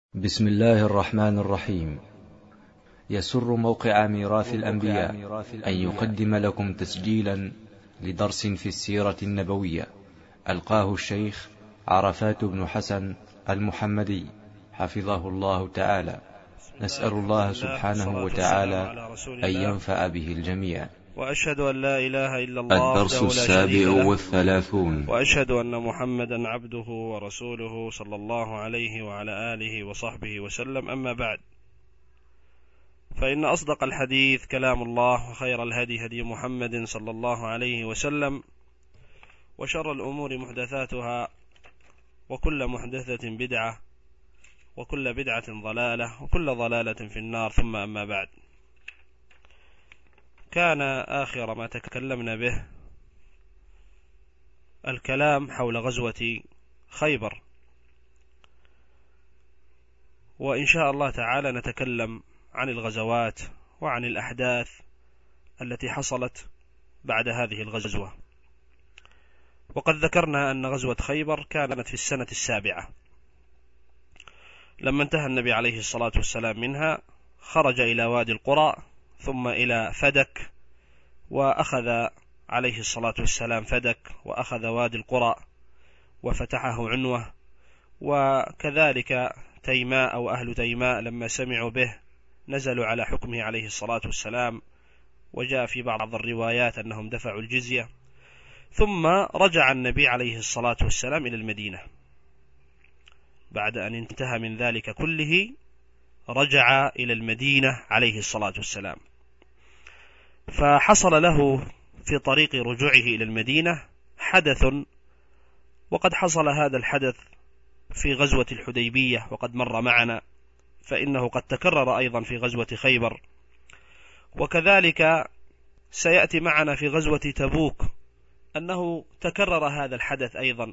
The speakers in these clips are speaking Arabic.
بسم الله الرحمن الرحيم. يسر موقع ميراث الأنبياء أن يقدم لكم تسجيلا لدرس في السيرة النبوية ألقاه الشيخ عرفات بن حسن المحمدي حفظه الله تعالى. نسأل الله سبحانه وتعالى أن ينفع به الجميع. وأشهد أن لا إله إلا الله الدرس السابع والثلاثون. وأشهد أن محمدا عبده ورسوله صلى الله عليه وعلى آله وصحبه وسلم. أما بعد، فإن أصدق الحديث كلام الله، وخير الهدي هدي محمد صلى الله عليه وسلم، وشر الأمور محدثاتها، وكل محدثة بدعة، وكل بدعة ضلالة، وكل ضلالة في النار. ثم أما بعد، كان آخر ما تكلمنا به الكلام حول غزوة خيبر، وإن شاء الله تعالى نتكلم عن الغزوات وعن الأحداث التي حصلت بعد هذه الغزوة. وقد ذكرنا أن غزوة خيبر كانت في السنة السابعة لما انتهى النبي عليه الصلاة والسلام منها، خرج إلى وادي القرى ثم إلى فدك، وأخذ عليه الصلاة والسلام فدك، وأخذ وادي القرى وفتحه عنوة، وكذلك تيماء أو أهل تيماء لما سمعوا به نزلوا على حكمه عليه الصلاة والسلام، وجاء في بعض الروايات أنهم دفعوا الجزية. ثم رجع النبي عليه الصلاة والسلام إلى المدينة بعد أن انتهى من ذلك كله، رجع إلى المدينة عليه الصلاة والسلام. فحصل له في طريق رجوعه إلى المدينة حدث، وقد حصل هذا الحدث في غزوة الحديبية وقد مر معنا، فإنه قد تكرر أيضا في غزوة خيبر، وكذلك سيأتي معنا في غزوة تبوك أنه تكرر هذا الحدث أيضا.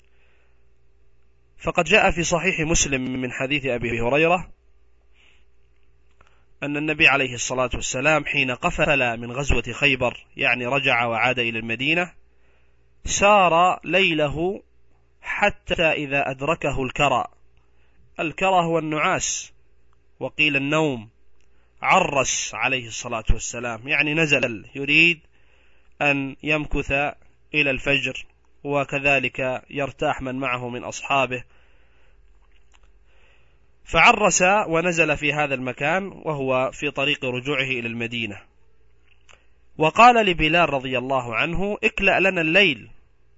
فقد جاء في صحيح مسلم من حديث أبي هريرة أن النبي عليه الصلاة والسلام حين قفل من غزوة خيبر، يعني رجع وعاد إلى المدينة، سار ليله حتى إذا أدركه الكرى هو النعاس، وقيل النوم، عرس عليه الصلاة والسلام، يعني نزل يريد أن يمكث إلى الفجر، وكذلك يرتاح من معه من أصحابه، فعرس ونزل في هذا المكان وهو في طريق رجوعه إلى المدينة. وقال لبلال رضي الله عنه: اكلأ لنا الليل،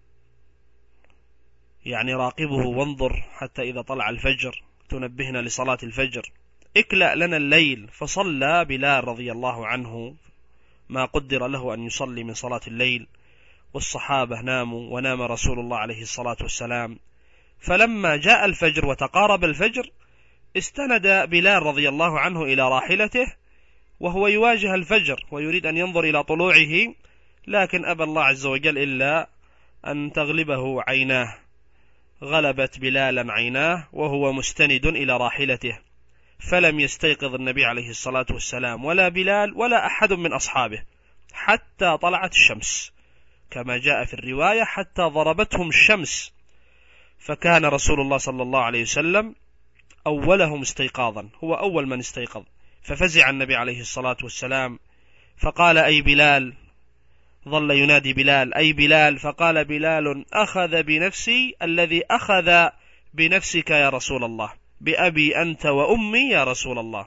يعني راقبه وانظر حتى إذا طلع الفجر تنبهنا لصلاة الفجر، اكلأ لنا الليل. فصلى بلال رضي الله عنه ما قدر له أن يصلي من صلاة الليل، والصحابة ناموا ونام رسول الله عليه الصلاة والسلام. فلما جاء الفجر وتقارب الفجر، استند بلال رضي الله عنه إلى راحلته وهو يواجه الفجر ويريد أن ينظر إلى طلوعه، لكن أبى الله عز وجل إلا أن تغلبه عيناه، غلبت بلالا عيناه وهو مستند إلى راحلته، فلم يستيقظ النبي عليه الصلاة والسلام ولا بلال ولا أحد من أصحابه حتى طلعت الشمس، كما جاء في الرواية حتى ضربتهم الشمس. فكان رسول الله صلى الله عليه وسلم أولهم استيقاظا، هو أول من استيقظ، ففزع النبي عليه الصلاة والسلام فقال: أي بلال، ظل ينادي بلال: أي بلال، فقال بلال: أخذ بنفسي الذي أخذ بنفسك يا رسول الله، بأبي أنت وأمي يا رسول الله.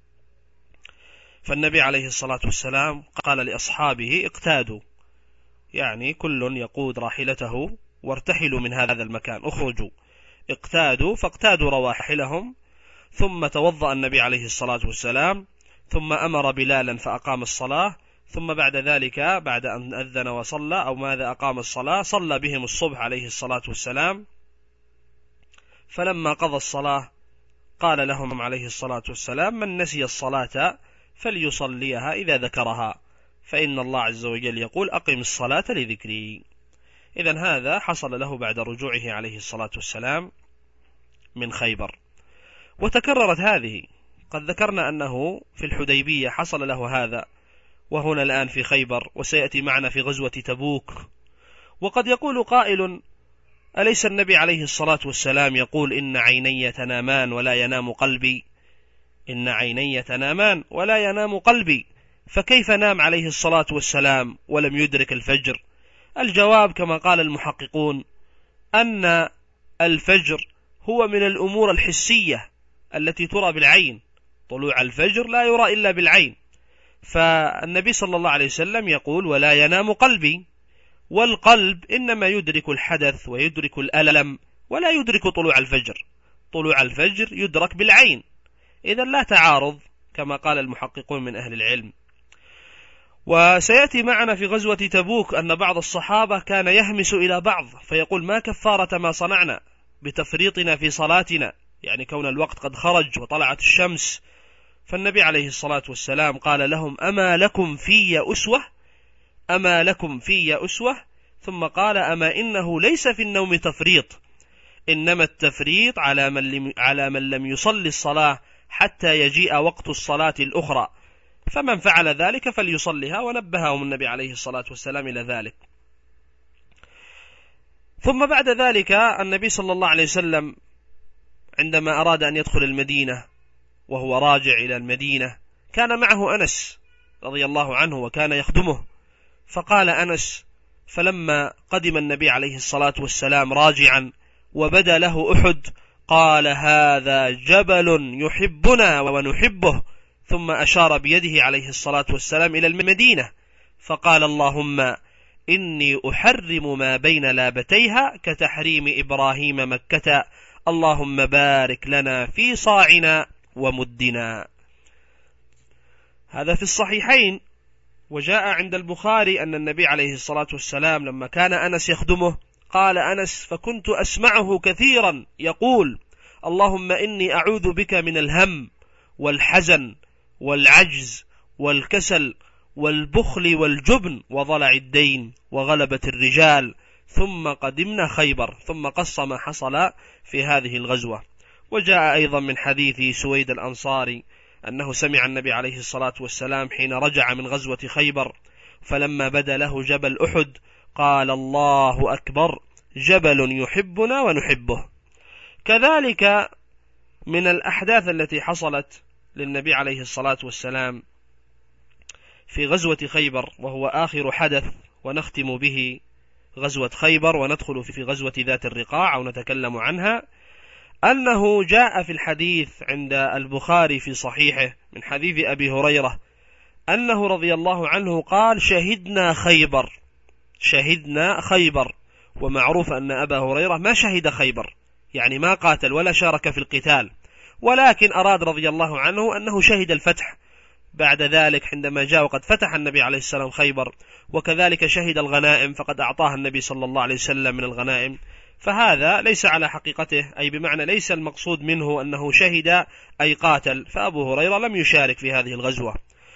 فالنبي عليه الصلاة والسلام قال لأصحابه: اقتادوا، يعني كل يقود راحلته وارتحلوا من هذا المكان، اخرجوا، اقتادوا. فاقتادوا رواحلهم، ثم توضأ النبي عليه الصلاة والسلام، ثم أمر بلالا فأقام الصلاة، ثم بعد ذلك بعد أن أذن وصلى أو ماذا أقام الصلاة، صلى بهم الصبح عليه الصلاة والسلام. فلما قضى الصلاة قال لهم عليه الصلاة والسلام: من نسي الصلاة فليصليها إذا ذكرها، فإن الله عز وجل يقول: أقم الصلاة لذكري. إذن هذا حصل له بعد رجوعه عليه الصلاة والسلام من خيبر. وتكررت هذه، قد ذكرنا أنه في الحديبية حصل له هذا، وهنا الآن في خيبر، وسيأتي معنا في غزوة تبوك. وقد يقول قائل: أليس النبي عليه الصلاة والسلام يقول إن عيني تنامان ولا ينام قلبي؟ إن عيني تنامان ولا ينام قلبي، فكيف نام عليه الصلاة والسلام ولم يدرك الفجر؟ الجواب كما قال المحققون أن الفجر هو من الأمور الحسية التي ترى بالعين، طلوع الفجر لا يرى إلا بالعين، فالنبي صلى الله عليه وسلم يقول ولا ينام قلبي، والقلب إنما يدرك الحدث ويدرك الألم ولا يدرك طلوع الفجر. طلوع الفجر يدرك بالعين، إذن لا تعارض كما قال المحققون من أهل العلم. وسيأتي معنا في غزوة تبوك أن بعض الصحابة كان يهمس إلى بعض فيقول ما كفارة ما صنعنا بتفريطنا في صلاتنا، يعني كون الوقت قد خرج وطلعت الشمس. فالنبي عليه الصلاة والسلام قال لهم أما لكم في أسوة؟ أما لكم في أسوة؟ ثم قال أما إنه ليس في النوم تفريط، إنما التفريط على من لم يصلي الصلاة حتى يجيء وقت الصلاة الأخرى، فمن فعل ذلك فليصليها، ونبههم النبي عليه الصلاة والسلام إلى ذلك. ثم بعد ذلك النبي صلى الله عليه وسلم عندما أراد أن يدخل المدينة وهو راجع إلى المدينة كان معه أنس رضي الله عنه وكان يخدمه، فقال أنس فلما قدم النبي عليه الصلاة والسلام راجعا وبدا له أحد قال هذا جبل يحبنا ونحبه، ثم أشار بيده عليه الصلاة والسلام إلى المدينة فقال اللهم إني أحرم ما بين لابتيها كتحريم إبراهيم مكة، اللهم بارك لنا في صاعنا ومدنا. هذا في الصحيحين. وجاء عند البخاري أن النبي عليه الصلاة والسلام لما كان أنس يخدمه قال أنس فكنت أسمعه كثيرا يقول اللهم إني أعوذ بك من الهم والحزن والعجز والكسل والبخل والجبن وضلع الدين وغلبة الرجال، ثم قدمنا خيبر، ثم قص ما حصل في هذه الغزوة. وجاء أيضا من حديث سويد الأنصاري أنه سمع النبي عليه الصلاة والسلام حين رجع من غزوة خيبر فلما بدا له جبل أحد قال الله أكبر جبل يحبنا ونحبه. كذلك من الأحداث التي حصلت للنبي عليه الصلاة والسلام في غزوة خيبر، وهو آخر حدث ونختم به غزوة خيبر وندخل في غزوة ذات الرقاع أو نتكلم عنها، أنه جاء في الحديث عند البخاري في صحيحه من حديث أبي هريرة أنه رضي الله عنه قال شهدنا خيبر. ومعروف أن أبا هريرة ما شهد خيبر، يعني ما قاتل ولا شارك في القتال، ولكن أراد رضي الله عنه أنه شهد الفتح بعد ذلك عندما جاء وقد فتح النبي عليه السلام خيبر، وكذلك شهد الغنائم فقد أعطاها النبي صلى الله عليه وسلم من الغنائم، فهذا ليس على حقيقته، أي بمعنى ليس المقصود منه أنه شهد أي قاتل، فأبو هريرة لم يشارك في هذه الغزوة.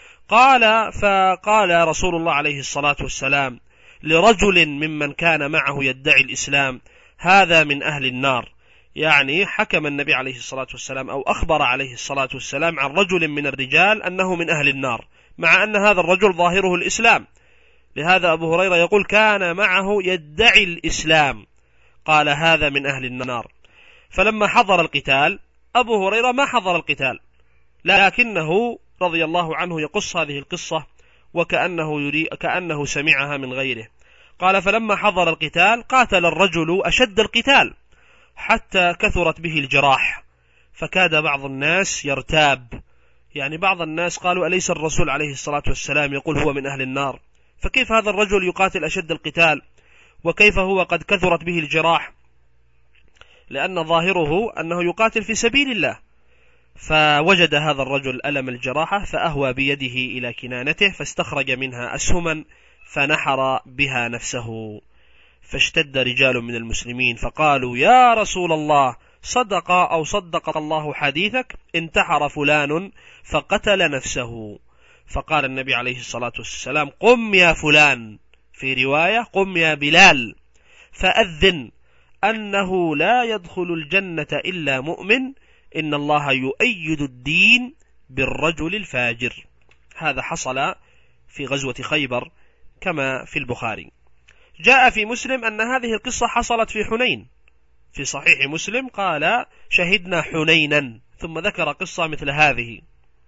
فقال رسول الله عليه الصلاة والسلام لرجل ممن كان معه يدعي الإسلام هذا من أهل النار، يعني حكم النبي عليه الصلاة والسلام أو أخبر عليه الصلاة والسلام عن رجل من الرجال أنه من أهل النار، مع أن هذا الرجل ظاهره الإسلام. لهذا أبو هريرة يقول كان معه يدعي الإسلام، قال هذا من أهل النار. فلما حضر القتال أبو هريرة ما حضر القتال، لكنه رضي الله عنه يقص هذه القصة كأنه سمعها من غيره. قال فلما حضر القتال قاتل الرجل أشد القتال حتى كثرت به الجراح، فكاد بعض الناس يرتاب، يعني بعض الناس قالوا أليس الرسول عليه الصلاة والسلام يقول هو من أهل النار، فكيف هذا الرجل يقاتل أشد القتال وكيف هو قد كثرت به الجراح، لأن ظاهره أنه يقاتل في سبيل الله. فوجد هذا الرجل ألم الجراحة فأهوى بيده إلى كنانته فاستخرج منها أسهما فنحر بها نفسه، فاشتد رجال من المسلمين فقالوا يا رسول الله صدق الله حديثك، انتحر فلان فقتل نفسه. فقال النبي عليه الصلاة والسلام قم يا فلان، في رواية قم يا بلال فأذن أنه لا يدخل الجنة إلا مؤمن، إن الله يؤيد الدين بالرجل الفاجر. هذا حصل في غزوة خيبر كما في البخاري. جاء في مسلم أن هذه القصة حصلت في حنين، في صحيح مسلم قال شهدنا حنينا، ثم ذكر قصة مثل هذه.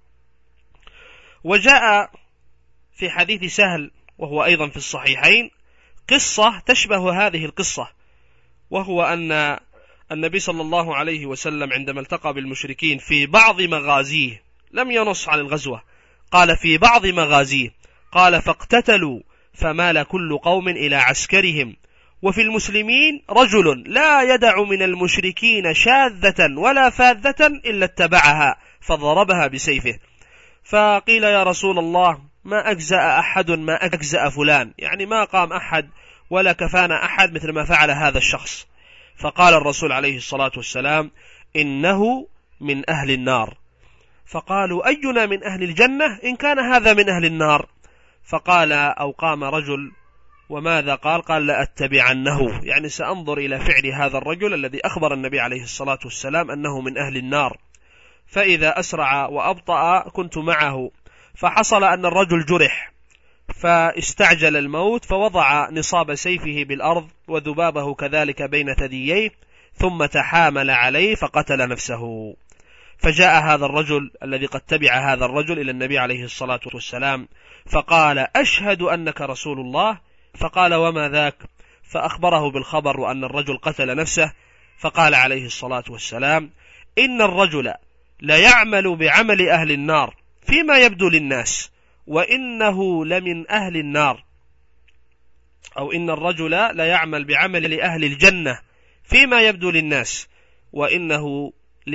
وجاء في حديث سهل وهو أيضا في الصحيحين قصة تشبه هذه القصة، وهو أن النبي صلى الله عليه وسلم عندما التقى بالمشركين في بعض مغازيه، لم ينص عن الغزوة، قال في بعض مغازيه، قال فاقتتلوا فمال كل قوم إلى عسكرهم، وفي المسلمين رجل لا يدع من المشركين شاذة ولا فاذة إلا اتبعها فضربها بسيفه. فقيل يا رسول الله ما أجزأ أحد ما أجزأ فلان، يعني ما قام أحد ولا كفانا أحد مثل ما فعل هذا الشخص. فقال الرسول عليه الصلاة والسلام إنه من أهل النار. فقالوا أينا من أهل الجنة إن كان هذا من أهل النار؟ فقال أو قام رجل وماذا قال؟ قال لأتبعنه، يعني سأنظر إلى فعل هذا الرجل الذي أخبر النبي عليه الصلاة والسلام أنه من أهل النار، فإذا أسرع وأبطأ كنت معه. فحصل أن الرجل جرح فاستعجل الموت، فوضع نصاب سيفه بالأرض وذبابه كذلك بين ثدييه، ثم تحامل عليه فقتل نفسه. فجاء هذا الرجل الذي قد تبع هذا الرجل إلى النبي عليه الصلاة والسلام فقال أشهد أنك رسول الله. فقال وما ذاك؟ فأخبره بالخبر وأن الرجل قتل نفسه. فقال عليه الصلاة والسلام إن الرجل لا يعمل بعمل أهل النار فيما يبدو للناس وإنه لمن أهل النار، أو إن الرجل لا يعمل بعمل أهل الجنة فيما يبدو للناس وإنه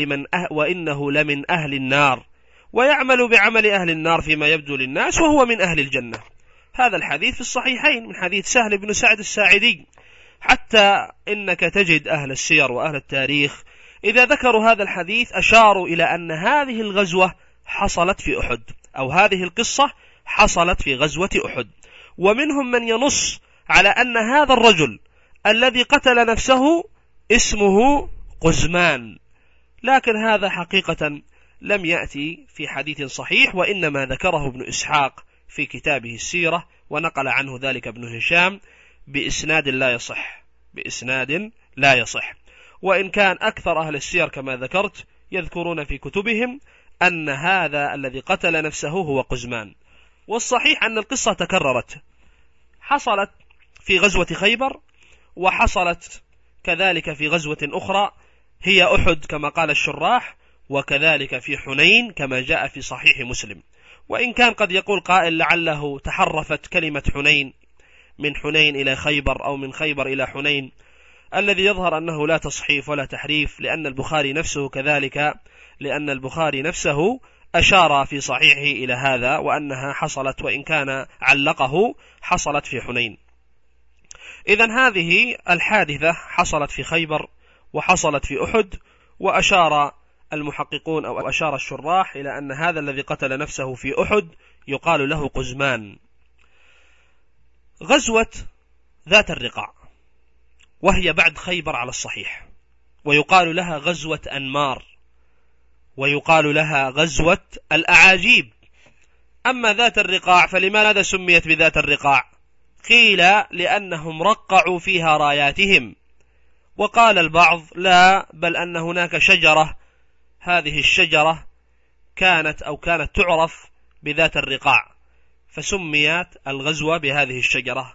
لمن أهل النار، ويعمل بعمل أهل النار فيما يبدو للناس وهو من أهل الجنة. هذا الحديث في الصحيحين من حديث سهل بن سعد الساعدي. حتى إنك تجد أهل السير وأهل التاريخ إذا ذكروا هذا الحديث أشاروا إلى أن هذه الغزوة حصلت في أحد، أو هذه القصة حصلت في غزوة أحد. ومنهم من ينص على أن هذا الرجل الذي قتل نفسه اسمه قزمان، لكن هذا حقيقة لم يأتي في حديث صحيح، وإنما ذكره ابن إسحاق في كتابه السيرة، ونقل عنه ذلك ابن هشام بإسناد لا يصح. وإن كان أكثر أهل السير كما ذكرت يذكرون في كتبهم أن هذا الذي قتل نفسه هو قزمان. والصحيح أن القصة تكررت، حصلت في غزوة خيبر، وحصلت كذلك في غزوة أخرى هي أحد كما قال الشراح، وكذلك في حنين كما جاء في صحيح مسلم. وإن كان قد يقول قائل لعله تحرفت كلمة حنين من حنين إلى خيبر أو من خيبر إلى حنين، الذي يظهر أنه لا تصحيف ولا تحريف، لأن البخاري نفسه كذلك، لأن البخاري نفسه أشار في صحيحه إلى هذا وأنها حصلت، وإن كان علقه حصلت في حنين. إذن هذه الحادثة حصلت في خيبر وحصلت في أحد، وأشار المحققون أو أشار الشراح إلى أن هذا الذي قتل نفسه في أحد يقال له قزمان. غزوة ذات الرقاع وهي بعد خيبر على الصحيح، ويقال لها غزوة أنمار، ويقال لها غزوة الأعاجيب. أما ذات الرقاع فلماذا سميت بذات الرقاع؟ قيل لأنهم رقعوا فيها راياتهم، وقال البعض لا، بل أن هناك شجرة، هذه الشجرة كانت تعرف بذات الرقاع، فسميت الغزوة بهذه الشجرة.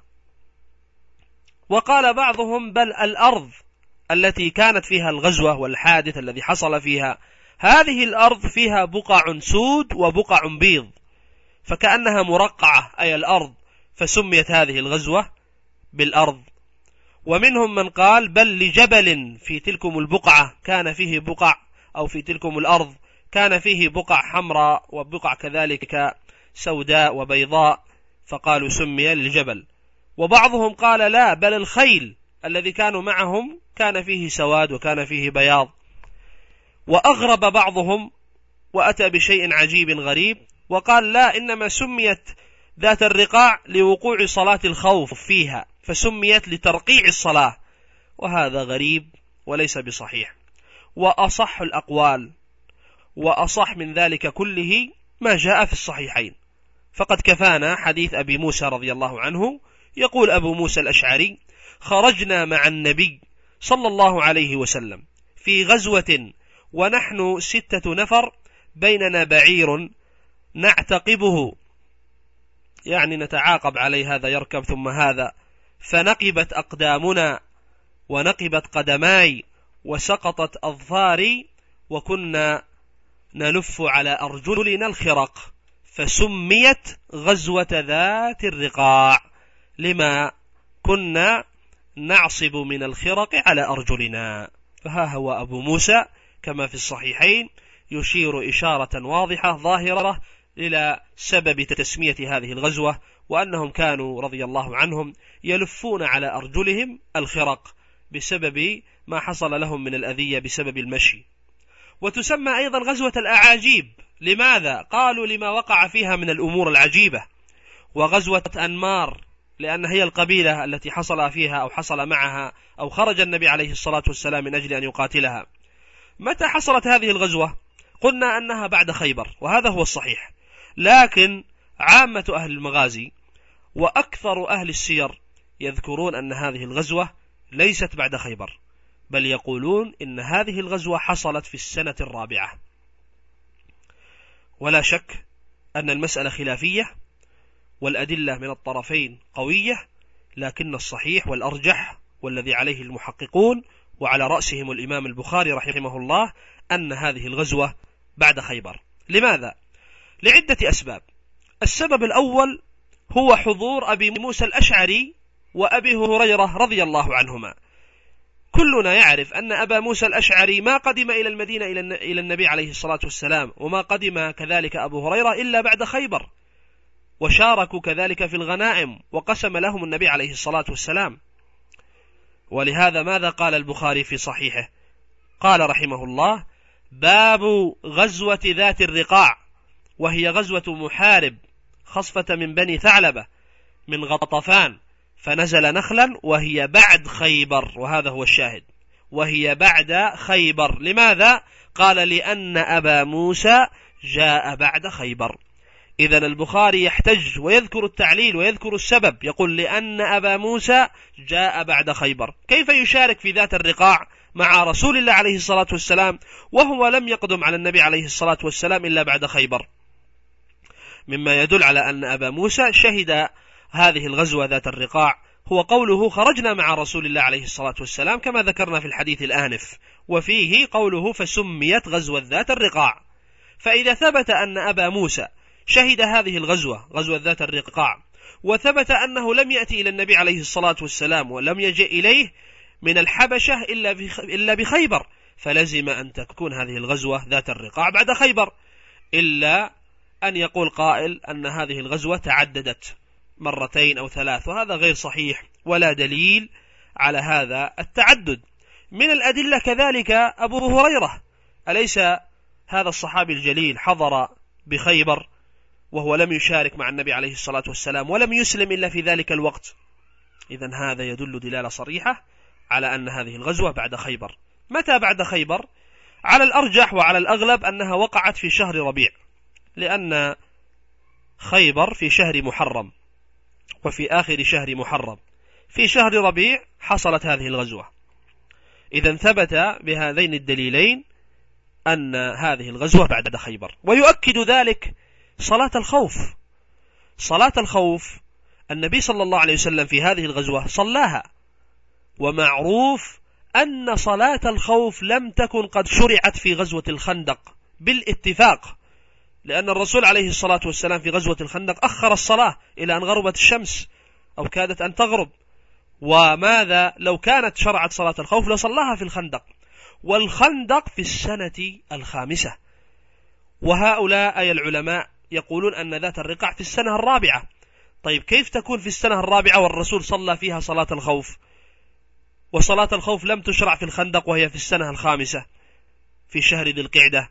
وقال بعضهم بل الأرض التي كانت فيها الغزوة والحادث الذي حصل فيها، هذه الأرض فيها بقع سود وبقع بيض، فكأنها مرقعة أي الأرض، فسميت هذه الغزوة بالأرض. ومنهم من قال بل لجبل في تلكم البقعة كان فيه بقع، أو في تلكم الأرض كان فيه بقع حمراء وبقع كذلك سوداء وبيضاء، فقالوا سمي للجبل. وبعضهم قال لا، بل الخيل الذي كانوا معهم كان فيه سواد وكان فيه بياض. وأغرب بعضهم وأتى بشيء عجيب غريب، وقال لا، إنما سميت ذات الرقاع لوقوع صلاة الخوف فيها، فسميت لترقيع الصلاة، وهذا غريب وليس بصحيح. وأصح الأقوال وأصح من ذلك كله ما جاء في الصحيحين، فقد كفانا حديث أبي موسى رضي الله عنه يقول أبو موسى الأشعري: خرجنا مع النبي صلى الله عليه وسلم في غزوة ونحن 6 نفر، بيننا بعير نعتقبه، يعني نتعاقب عليه، هذا يركب ثم هذا، فنقبت أقدامنا ونقبت قدماي وسقطت أظفاري، وكنا نلف على أرجلنا الخرق، فسميت غزوة ذات الرقاع لما كنا نعصب من الخرق على أرجلنا. فها هو أبو موسى كما في الصحيحين يشير إشارة واضحة ظاهرة إلى سبب تسمية هذه الغزوة، وأنهم كانوا رضي الله عنهم يلفون على أرجلهم الخرق بسبب ما حصل لهم من الأذية بسبب المشي. وتسمى أيضا غزوة الأعاجيب. لماذا؟ قالوا لما وقع فيها من الأمور العجيبة. وغزوة أنمار لأن هي القبيلة التي حصل فيها أو حصل معها أو خرج النبي عليه الصلاة والسلام من أجل أن يقاتلها. متى حصلت هذه الغزوة؟ قلنا أنها بعد خيبر، وهذا هو الصحيح، لكن عامة أهل المغازي وأكثر أهل السير يذكرون أن هذه الغزوة ليست بعد خيبر، بل يقولون إن هذه الغزوة حصلت في السنة الرابعة. ولا شك أن المسألة خلافية والأدلة من الطرفين قوية، لكن الصحيح والأرجح والذي عليه المحققون وعلى رأسهم الإمام البخاري رحمه الله أن هذه الغزوة بعد خيبر. لماذا؟ لعدة أسباب. السبب الأول هو حضور أبي موسى الأشعري وأبي هريرة رضي الله عنهما. كلنا يعرف أن أبا موسى الأشعري ما قدم إلى المدينة إلى النبي عليه الصلاة والسلام، وما قدم كذلك أبو هريرة إلا بعد خيبر، وشاركوا كذلك في الغنائم وقسم لهم النبي عليه الصلاة والسلام. ولهذا ماذا قال البخاري في صحيحه؟ قال رحمه الله: باب غزوة ذات الرقاع، وهي غزوة محارب خصفة من بني ثعلبة من غطفان، فنزل نخلا وهي بعد خيبر، وهذا هو الشاهد، وهي بعد خيبر. لماذا؟ قال: لأن أبا موسى جاء بعد خيبر. إذن البخاري يحتج ويذكر التعليل ويذكر السبب، يقول: لأن أبا موسى جاء بعد خيبر. كيف يشارك في ذات الرقاع مع رسول الله عليه الصلاة والسلام وهو لم يقدم على النبي عليه الصلاة والسلام إلا بعد خيبر؟ مما يدل على أن أبا موسى شهد هذه الغزوة ذات الرقاع هو قوله: خرجنا مع رسول الله عليه الصلاة والسلام، كما ذكرنا في الحديث الآنف، وفيه قوله: فسميت غزوة ذات الرقاع. فإذا ثبت أن أبا موسى شهد هذه الغزوة، غزوة ذات الرقاع، وثبت أنه لم يأتي إلى النبي عليه الصلاة والسلام ولم يجئ إليه من الحبشة إلا بخيبر، فلزم أن تكون هذه الغزوة ذات الرقاع بعد خيبر، إلا أن يقول قائل أن هذه الغزوة تعددت 2 أو 3، وهذا غير صحيح ولا دليل على هذا التعدد. من الأدلة كذلك أبو هريرة، أليس هذا الصحابي الجليل حضر بخيبر وهو لم يشارك مع النبي عليه الصلاة والسلام ولم يسلم إلا في ذلك الوقت؟ إذن هذا يدل دلالة صريحة على أن هذه الغزوة بعد خيبر. متى بعد خيبر؟ على الأرجح وعلى الأغلب أنها وقعت في شهر ربيع، لأن خيبر في شهر محرم وفي آخر شهر محرم، في شهر ربيع حصلت هذه الغزوة. إذن ثبت بهذين الدليلين أن هذه الغزوة بعد خيبر. ويؤكد ذلك صلاة الخوف. صلاة الخوف النبي صلى الله عليه وسلم في هذه الغزوة صلاها، ومعروف أن صلاة الخوف لم تكن قد شرعت في غزوة الخندق بالاتفاق، لأن الرسول عليه الصلاة والسلام في غزوة الخندق أخر الصلاة إلى أن غربت الشمس أو كادت أن تغرب. وماذا لو كانت شرعت صلاة الخوف لصلاها في الخندق، والخندق في السنة 5، وهؤلاء أي العلماء يقولون أن ذات الرقاع في السنة 4. طيب كيف تكون في السنة 4 والرسول صلى فيها صلاة الخوف، وصلاة الخوف لم تشرع في الخندق وهي في السنة 5 في شهر ذي القعدة؟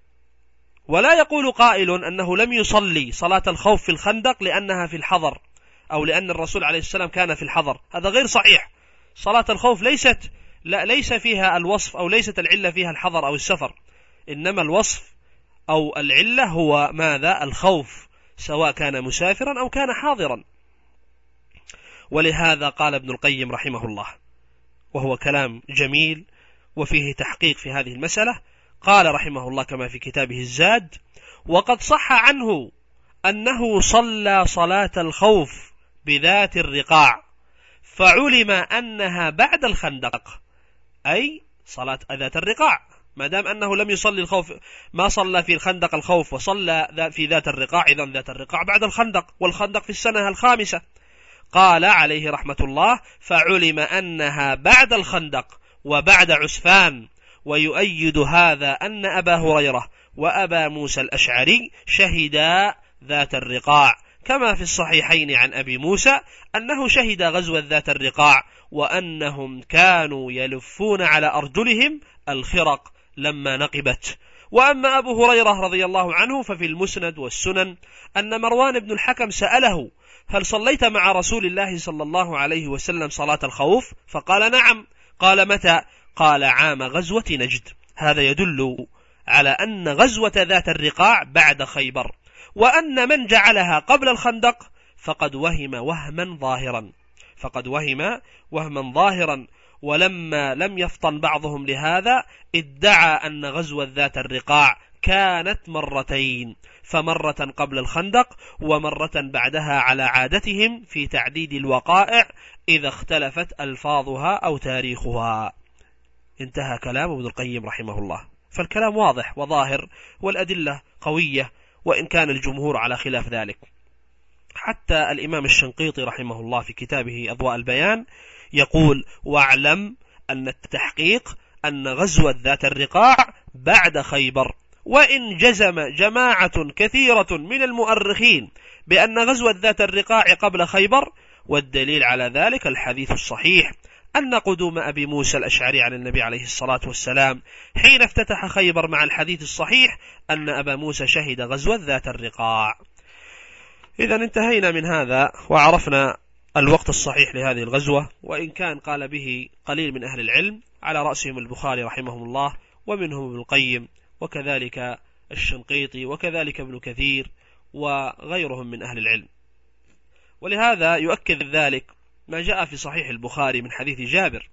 ولا يقول قائل أنه لم يصلي صلاة الخوف في الخندق لأنها في الحضر أو لأن الرسول عليه السلام كان في الحضر، هذا غير صحيح. صلاة الخوف ليس فيها الوصف أو ليست العلة فيها الحضر أو السفر، إنما الوصف أو العلة هو ماذا؟ الخوف، سواء كان مسافرا أو كان حاضرا. ولهذا قال ابن القيم رحمه الله، وهو كلام جميل وفيه تحقيق في هذه المسألة، قال رحمه الله كما في كتابه الزاد: وقد صح عنه أنه صلى صلاة الخوف بذات الرقاع، فعلم أنها بعد الخندق، أي صلاة ذات الرقاع، ما دام أنه لم يصلي الخوف، ما صلى في الخندق الخوف وصلى في ذات الرقاع، إذن ذات الرقاع بعد الخندق، والخندق في السنة الخامسة. قال عليه رحمة الله: فعلم أنها بعد الخندق وبعد عسفان. ويؤيد هذا أن أبا هريرة وأبا موسى الأشعري شهدا ذات الرقاع، كما في الصحيحين عن أبي موسى أنه شهد غزوة ذات الرقاع، وأنهم كانوا يلفون على أرجلهم الخرق لما نقبت. وأما أبو هريرة رضي الله عنه ففي المسند والسنن أن مروان بن الحكم سأله: هل صليت مع رسول الله صلى الله عليه وسلم صلاة الخوف؟ فقال: نعم. قال: متى؟ قال: عام غزوة نجد. هذا يدل على أن غزوة ذات الرقاع بعد خيبر، وأن من جعلها قبل الخندق فقد وهم وهما ظاهرا، ولما لم يفطن بعضهم لهذا ادعى أن غزوة ذات الرقاع كانت مرتين، فمرة قبل الخندق ومرة بعدها، على عادتهم في تعديد الوقائع إذا اختلفت ألفاظها أو تاريخها. انتهى كلام ابن القيم رحمه الله. فالكلام واضح وظاهر، والأدلة قوية، وإن كان الجمهور على خلاف ذلك. حتى الإمام الشنقيطي رحمه الله في كتابه أضواء البيان يقول: واعلم أن التحقيق أن غزوة ذات الرقاع بعد خيبر، وإن جزم جماعة كثيرة من المؤرخين بأن غزوة ذات الرقاع قبل خيبر، والدليل على ذلك الحديث الصحيح أن قدوم أبي موسى الأشعري عن النبي عليه الصلاة والسلام حين افتتح خيبر، مع الحديث الصحيح أن أبا موسى شهد غزوة ذات الرقاع. إذا انتهينا من هذا وعرفنا الوقت الصحيح لهذه الغزوة، وإن كان قال به قليل من أهل العلم، على رأسهم البخاري رحمه الله، ومنهم ابن القيم، وكذلك الشنقيطي، وكذلك ابن كثير، وغيرهم من أهل العلم. ولهذا يؤكد ذلك ما جاء في صحيح البخاري من حديث جابر.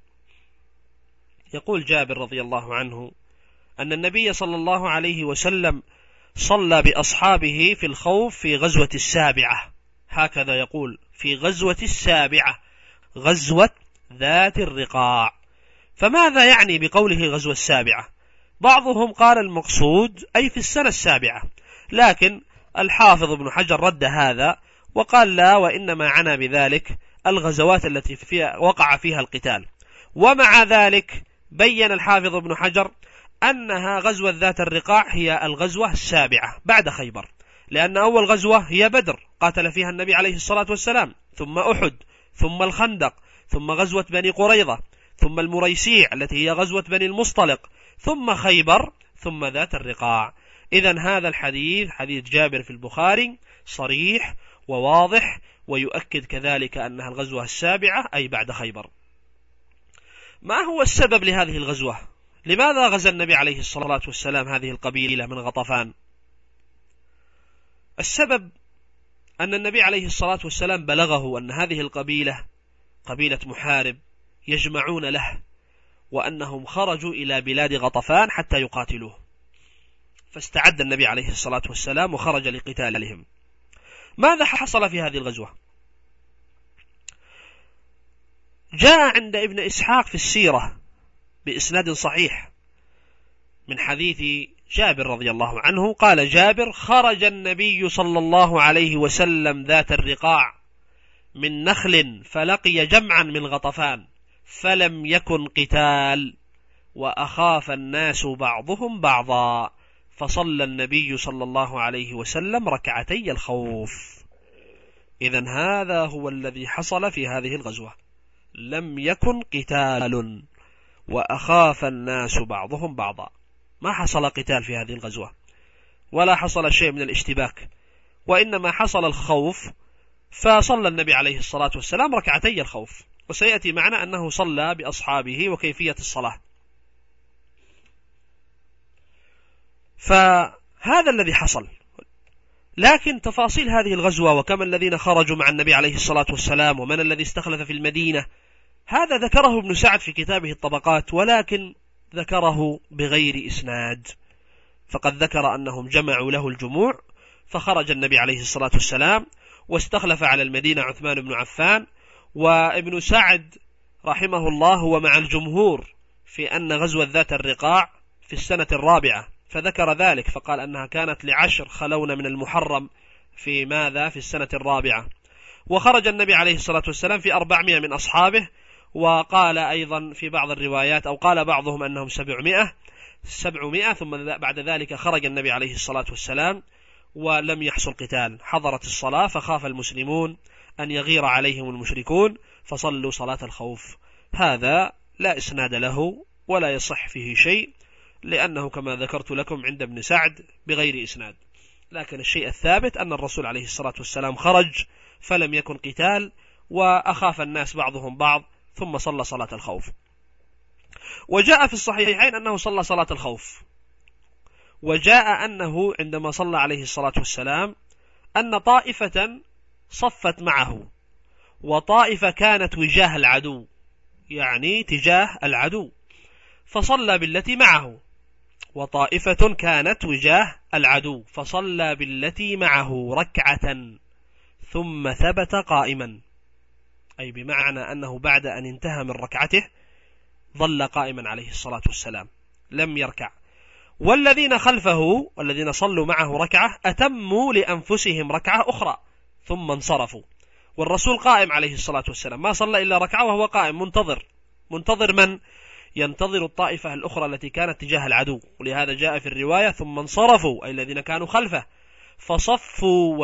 يقول جابر رضي الله عنه أن النبي صلى الله عليه وسلم صلى بأصحابه في الخوف في غزوة السابعة، هكذا يقول: في غزوة السابعة، غزوة ذات الرقاع. فماذا يعني بقوله غزوة السابعة؟ بعضهم قال المقصود أي في السنة السابعة، لكن الحافظ ابن حجر رد هذا وقال: لا، وإنما عنا بذلك الغزوات التي وقع فيها القتال. ومع ذلك بين الحافظ ابن حجر أنها غزوة ذات الرقاع هي الغزوة السابعة بعد خيبر، لأن أول غزوة هي بدر قاتل فيها النبي عليه الصلاة والسلام، ثم أحد، ثم الخندق، ثم غزوة بني قريظة، ثم المريسيع التي هي غزوة بني المصطلق، ثم خيبر، ثم ذات الرقاع. إذن هذا الحديث، حديث جابر في البخاري، صريح وواضح، ويؤكد كذلك أنها الغزوة السابعة أي بعد خيبر. ما هو السبب لهذه الغزوة؟ لماذا غزا النبي عليه الصلاة والسلام هذه القبيلة من غطفان؟ السبب أن النبي عليه الصلاة والسلام بلغه أن هذه القبيلة قبيلة محارب يجمعون له، وأنهم خرجوا إلى بلاد غطفان حتى يقاتلوه، فاستعد النبي عليه الصلاة والسلام وخرج لقتالهم. ماذا حصل في هذه الغزوة؟ جاء عند ابن إسحاق في السيرة بإسناد صحيح من حديث جابر رضي الله عنه، قال جابر: خرج النبي صلى الله عليه وسلم ذات الرقاع من نخل فلقي جمعا من غطفان، فلم يكن قتال، وأخاف الناس بعضهم بعضا، فصلى النبي صلى الله عليه وسلم ركعتي الخوف. إذن هذا هو الذي حصل في هذه الغزوة، لم يكن قتال وأخاف الناس بعضهم بعضا. ما حصل قتال في هذه الغزوة، ولا حصل شيء من الاشتباك، وإنما حصل الخوف، فصلى النبي عليه الصلاة والسلام ركعتي الخوف، وسيأتي معنا أنه صلى بأصحابه وكيفية الصلاة. فهذا الذي حصل. لكن تفاصيل هذه الغزوة وكم الذين خرجوا مع النبي عليه الصلاة والسلام ومن الذي استخلف في المدينة، هذا ذكره ابن سعد في كتابه الطبقات، ولكن ذكره بغير إسناد، فقد ذكر أنهم جمعوا له الجموع، فخرج النبي عليه الصلاة والسلام واستخلف على المدينة عثمان بن عفان. وابن سعد رحمه الله هو مع الجمهور في أن غزوة ذات الرقاع في السنة الرابعة، فذكر ذلك فقال أنها كانت ل10 خلون من المحرم في ماذا؟ في السنة الرابعة. وخرج النبي عليه الصلاة والسلام في 400 من أصحابه، وقال أيضا في بعض الروايات أو قال بعضهم أنهم 700 ثم بعد ذلك خرج النبي عليه الصلاة والسلام ولم يحصل قتال، حضرت الصلاة فخاف المسلمون أن يغير عليهم المشركون فصلوا صلاة الخوف. هذا لا إسناد له ولا يصح فيه شيء، لأنه كما ذكرت لكم عند ابن سعد بغير إسناد. لكن الشيء الثابت أن الرسول عليه الصلاة والسلام خرج فلم يكن قتال، وأخاف الناس بعضهم بعض ثم صلى صلاة الخوف. وجاء في الصحيحين أنه صلى صلاة الخوف، وجاء أنه عندما صلى عليه الصلاة والسلام أن طائفة صفت معه وطائفة كانت وجاه العدو، يعني تجاه العدو، فصلى بالتي معه، وطائفة كانت وجاه العدو فصلى بالتي معه ركعة ثم ثبت قائما، أي بمعنى أنه بعد أن انتهى من ركعته ظل قائما عليه الصلاة والسلام لم يركع. والذين خلفه والذين صلوا معه ركعة أتموا لأنفسهم ركعة أخرى ثم انصرفوا، والرسول قائم عليه الصلاة والسلام ما صلى إلا ركعة وهو قائم منتظر من؟ ينتظر الطائفة الأخرى التي كانت تجاه العدو. ولهذا جاء في الرواية ثم انصرفوا، أي الذين كانوا خلفه، فصفوا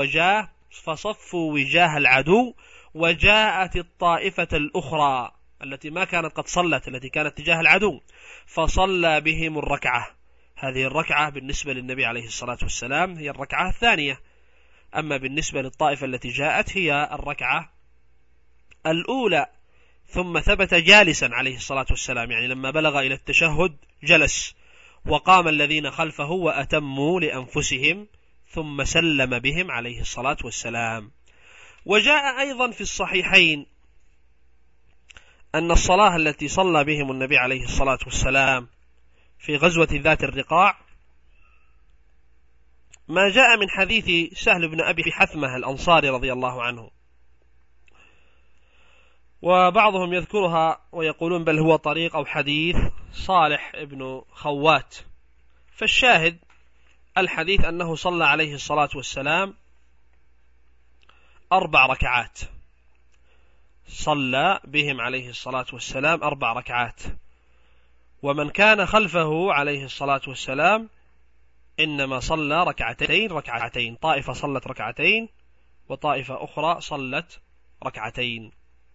وجاه العدو، وجاءت الطائفة الأخرى التي ما كانت قد صلت التي كانت تجاه العدو فصلى بهم الركعة. هذه الركعة بالنسبة للنبي عليه الصلاة والسلام هي الركعة الثانية، أما بالنسبة للطائفة التي جاءت هي الركعة الأولى. ثم ثبت جالسا عليه الصلاة والسلام، يعني لما بلغ إلى التشهد جلس، وقام الذين خلفه وأتموا لأنفسهم ثم سلم بهم عليه الصلاة والسلام. وجاء أيضا في الصحيحين أن الصلاة التي صلى بهم النبي عليه الصلاة والسلام في غزوة ذات الرقاع ما جاء من حديث سهل بن أبي حثمة الأنصاري رضي الله عنه، وبعضهم يذكرها ويقولون بل هو طريق أو حديث صالح بن خوات. فالشاهد الحديث أنه صلى عليه الصلاة والسلام 4 ركعات، صلى بهم عليه الصلاة والسلام 4 ركعات، ومن كان خلفه عليه الصلاة والسلام إنما صلى ركعتين، طائفة صلت ركعتين وطائفة أخرى صلت ركعتين.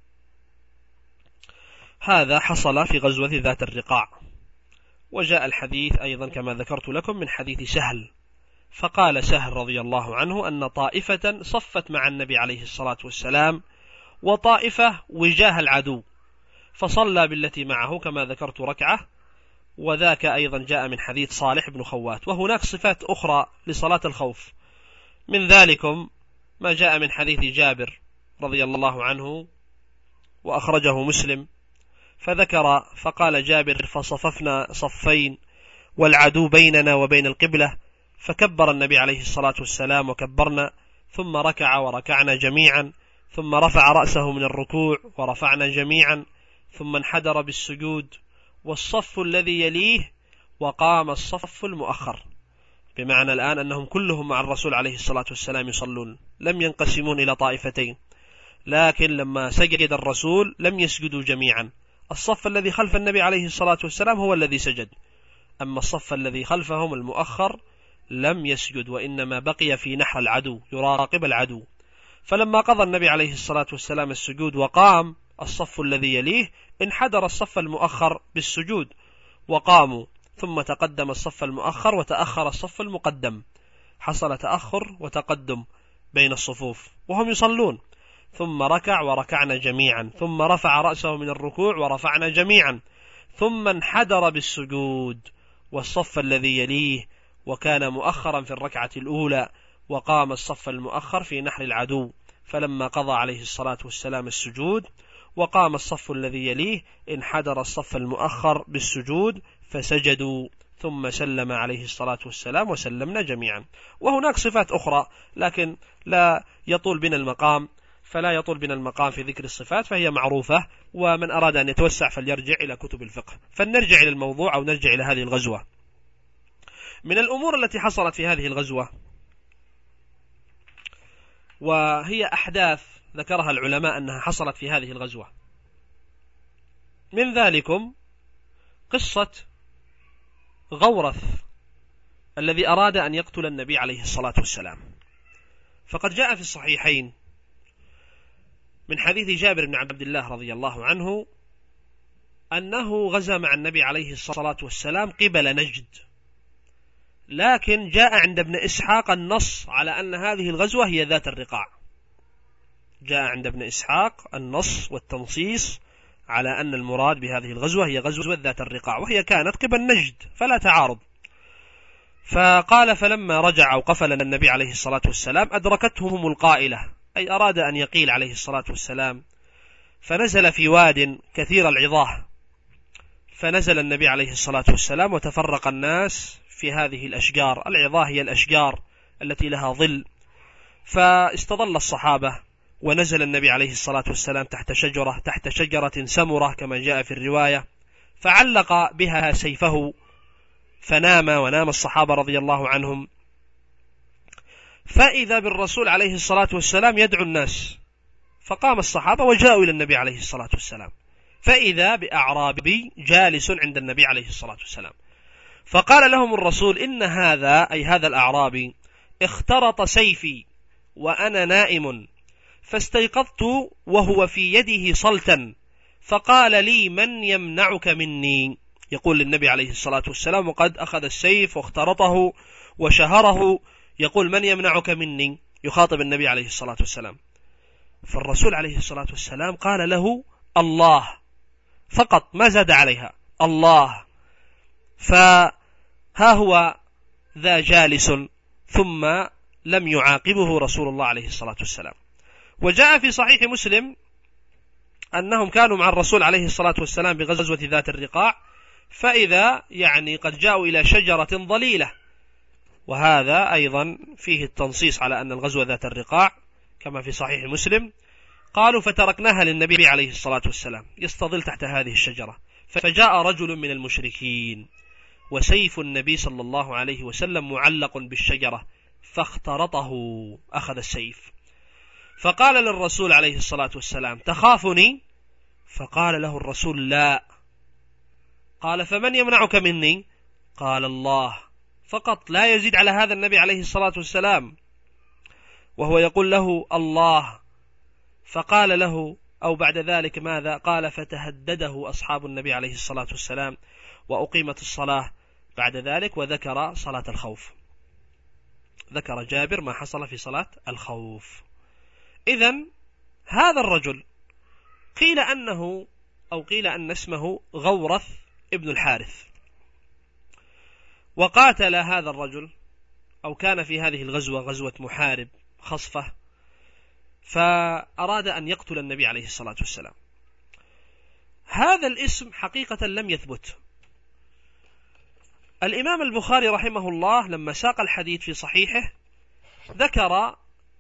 هذا حصل في غزوة ذات الرقاع. وجاء الحديث أيضا كما ذكرت لكم من حديث سهل، فقال سهل رضي الله عنه أن طائفة صفت مع النبي عليه الصلاة والسلام وطائفة وجاه العدو فصلى بالتي معه كما ذكرت ركعة، وذاك أيضا جاء من حديث صالح بن خوات. وهناك صفات أخرى لصلاة الخوف، من ذلكم ما جاء من حديث جابر رضي الله عنه وأخرجه مسلم، فقال جابر فصففنا صفين والعدو بيننا وبين القبلة، فكبر النبي عليه الصلاة والسلام وكبرنا، ثم ركع وركعنا جميعا، ثم رفع رأسه من الركوع ورفعنا جميعا، ثم انحدر بالسجود والصف الذي يليه وقام الصف المؤخر، بمعنى الآن أنهم كلهم مع الرسول عليه الصلاة والسلام يصلون، لم ينقسمون إلى طائفتين، لكن لما سجد الرسول لم يسجدوا جميعا، الصف الذي خلف النبي عليه الصلاة والسلام هو الذي سجد، أما الصف الذي خلفهم المؤخر لم يسجد، وإنما بقي في نحر العدو يراقب العدو. فلما قضى النبي عليه الصلاة والسلام السجود وقام الصف الذي يليه انحدر الصف المؤخر بالسجود وقاموا، ثم تقدم الصف المؤخر وتأخر الصف المقدم، حصل تأخر وتقدم بين الصفوف وهم يصلون، ثم ركع وركعنا جميعا، ثم رفع رأسه من الركوع ورفعنا جميعا، ثم انحدر بالسجود والصف الذي يليه وكان مؤخرا في الركعة الأولى وقام الصف المؤخر في نحر العدو، فلما قضى عليه الصلاة والسلام السجود وقام الصف الذي يليه انحدر الصف المؤخر بالسجود فسجدوا، ثم سلم عليه الصلاة والسلام وسلمنا جميعا. وهناك صفات أخرى لكن لا يطول بنا المقام، فلا يطول بنا المقام في ذكر الصفات، فهي معروفة، ومن أراد أن يتوسع فليرجع إلى كتب الفقه. فلنرجع إلى الموضوع أو نرجع إلى هذه الغزوة. من الأمور التي حصلت في هذه الغزوة، وهي أحداث ذكرها العلماء أنها حصلت في هذه الغزوة، من ذلكم قصة غورث الذي أراد أن يقتل النبي عليه الصلاة والسلام. فقد جاء في الصحيحين من حديث جابر بن عبد الله رضي الله عنه أنه غزا مع النبي عليه الصلاة والسلام قبل نجد، لكن جاء عند ابن إسحاق النص على أن هذه الغزوة هي ذات الرقاع. جاء عند ابن إسحاق النص والتنصيص على أن المراد بهذه الغزوة هي غزوة ذات الرقاع، وهي كانت قبل نجد، فلا تعارض. فقال فلما رجع أو قفل النبي عليه الصلاة والسلام أدركتهم القائلة، أي أراد أن يقيل عليه الصلاة والسلام، فنزل في واد كثير العظاه، فنزل النبي عليه الصلاة والسلام وتفرق الناس في هذه الأشجار. العظاه هي الأشجار التي لها ظل، فاستظل الصحابة، ونزل النبي عليه الصلاة والسلام تحت شجرة سمرة كما جاء في الرواية، فعلق بها سيفه فنام، ونام الصحابة رضي الله عنهم. فإذا بالرسول عليه الصلاة والسلام يدعو الناس، فقام الصحابة وجاءوا إلى النبي عليه الصلاة والسلام، فإذا بأعرابي جالس عند النبي عليه الصلاة والسلام، فقال لهم الرسول إن هذا، أي هذا الأعرابي، اخترط سيفي وأنا نائم، فاستيقظت وهو في يده صلتا، فقال لي من يمنعك مني؟ يقول للنبي عليه الصلاة والسلام وقد أخذ السيف واخترطه وشهره، يقول من يمنعك مني؟ يخاطب النبي عليه الصلاة والسلام. فالرسول عليه الصلاة والسلام قال له الله فقط، ما زاد عليها، الله. فها هو ذا جالس، ثم لم يعاقبه رسول الله عليه الصلاة والسلام. وجاء في صحيح مسلم أنهم كانوا مع الرسول عليه الصلاة والسلام بغزوة ذات الرقاع، فإذا قد جاءوا إلى شجرة ظليلة، وهذا أيضا فيه التنصيص على أن الغزوة ذات الرقاع كما في صحيح مسلم. قالوا فتركناها للنبي عليه الصلاة والسلام يستظل تحت هذه الشجرة، فجاء رجل من المشركين وسيف النبي صلى الله عليه وسلم معلق بالشجرة، فاخترطه، أخذ السيف، فقال للرسول عليه الصلاة والسلام تخافني؟ فقال له الرسول لا. قال فمن يمنعك مني؟ قال الله فقط، لا يزيد على هذا النبي عليه الصلاة والسلام، وهو يقول له الله. فقال له أو بعد ذلك ماذا؟ قال فتهدده أصحاب النبي عليه الصلاة والسلام، وأقيمت الصلاة بعد ذلك، وذكر صلاة الخوف، ذكر جابر ما حصل في صلاة الخوف. إذن هذا الرجل قيل أنه، أو قيل أن اسمه غورث ابن الحارث، وقاتل هذا الرجل، أو كان في هذه الغزوة غزوة محارب خصفة، فأراد أن يقتل النبي عليه الصلاة والسلام. هذا الاسم حقيقة لم يثبت. الإمام البخاري رحمه الله لما ساق الحديث في صحيحه ذكر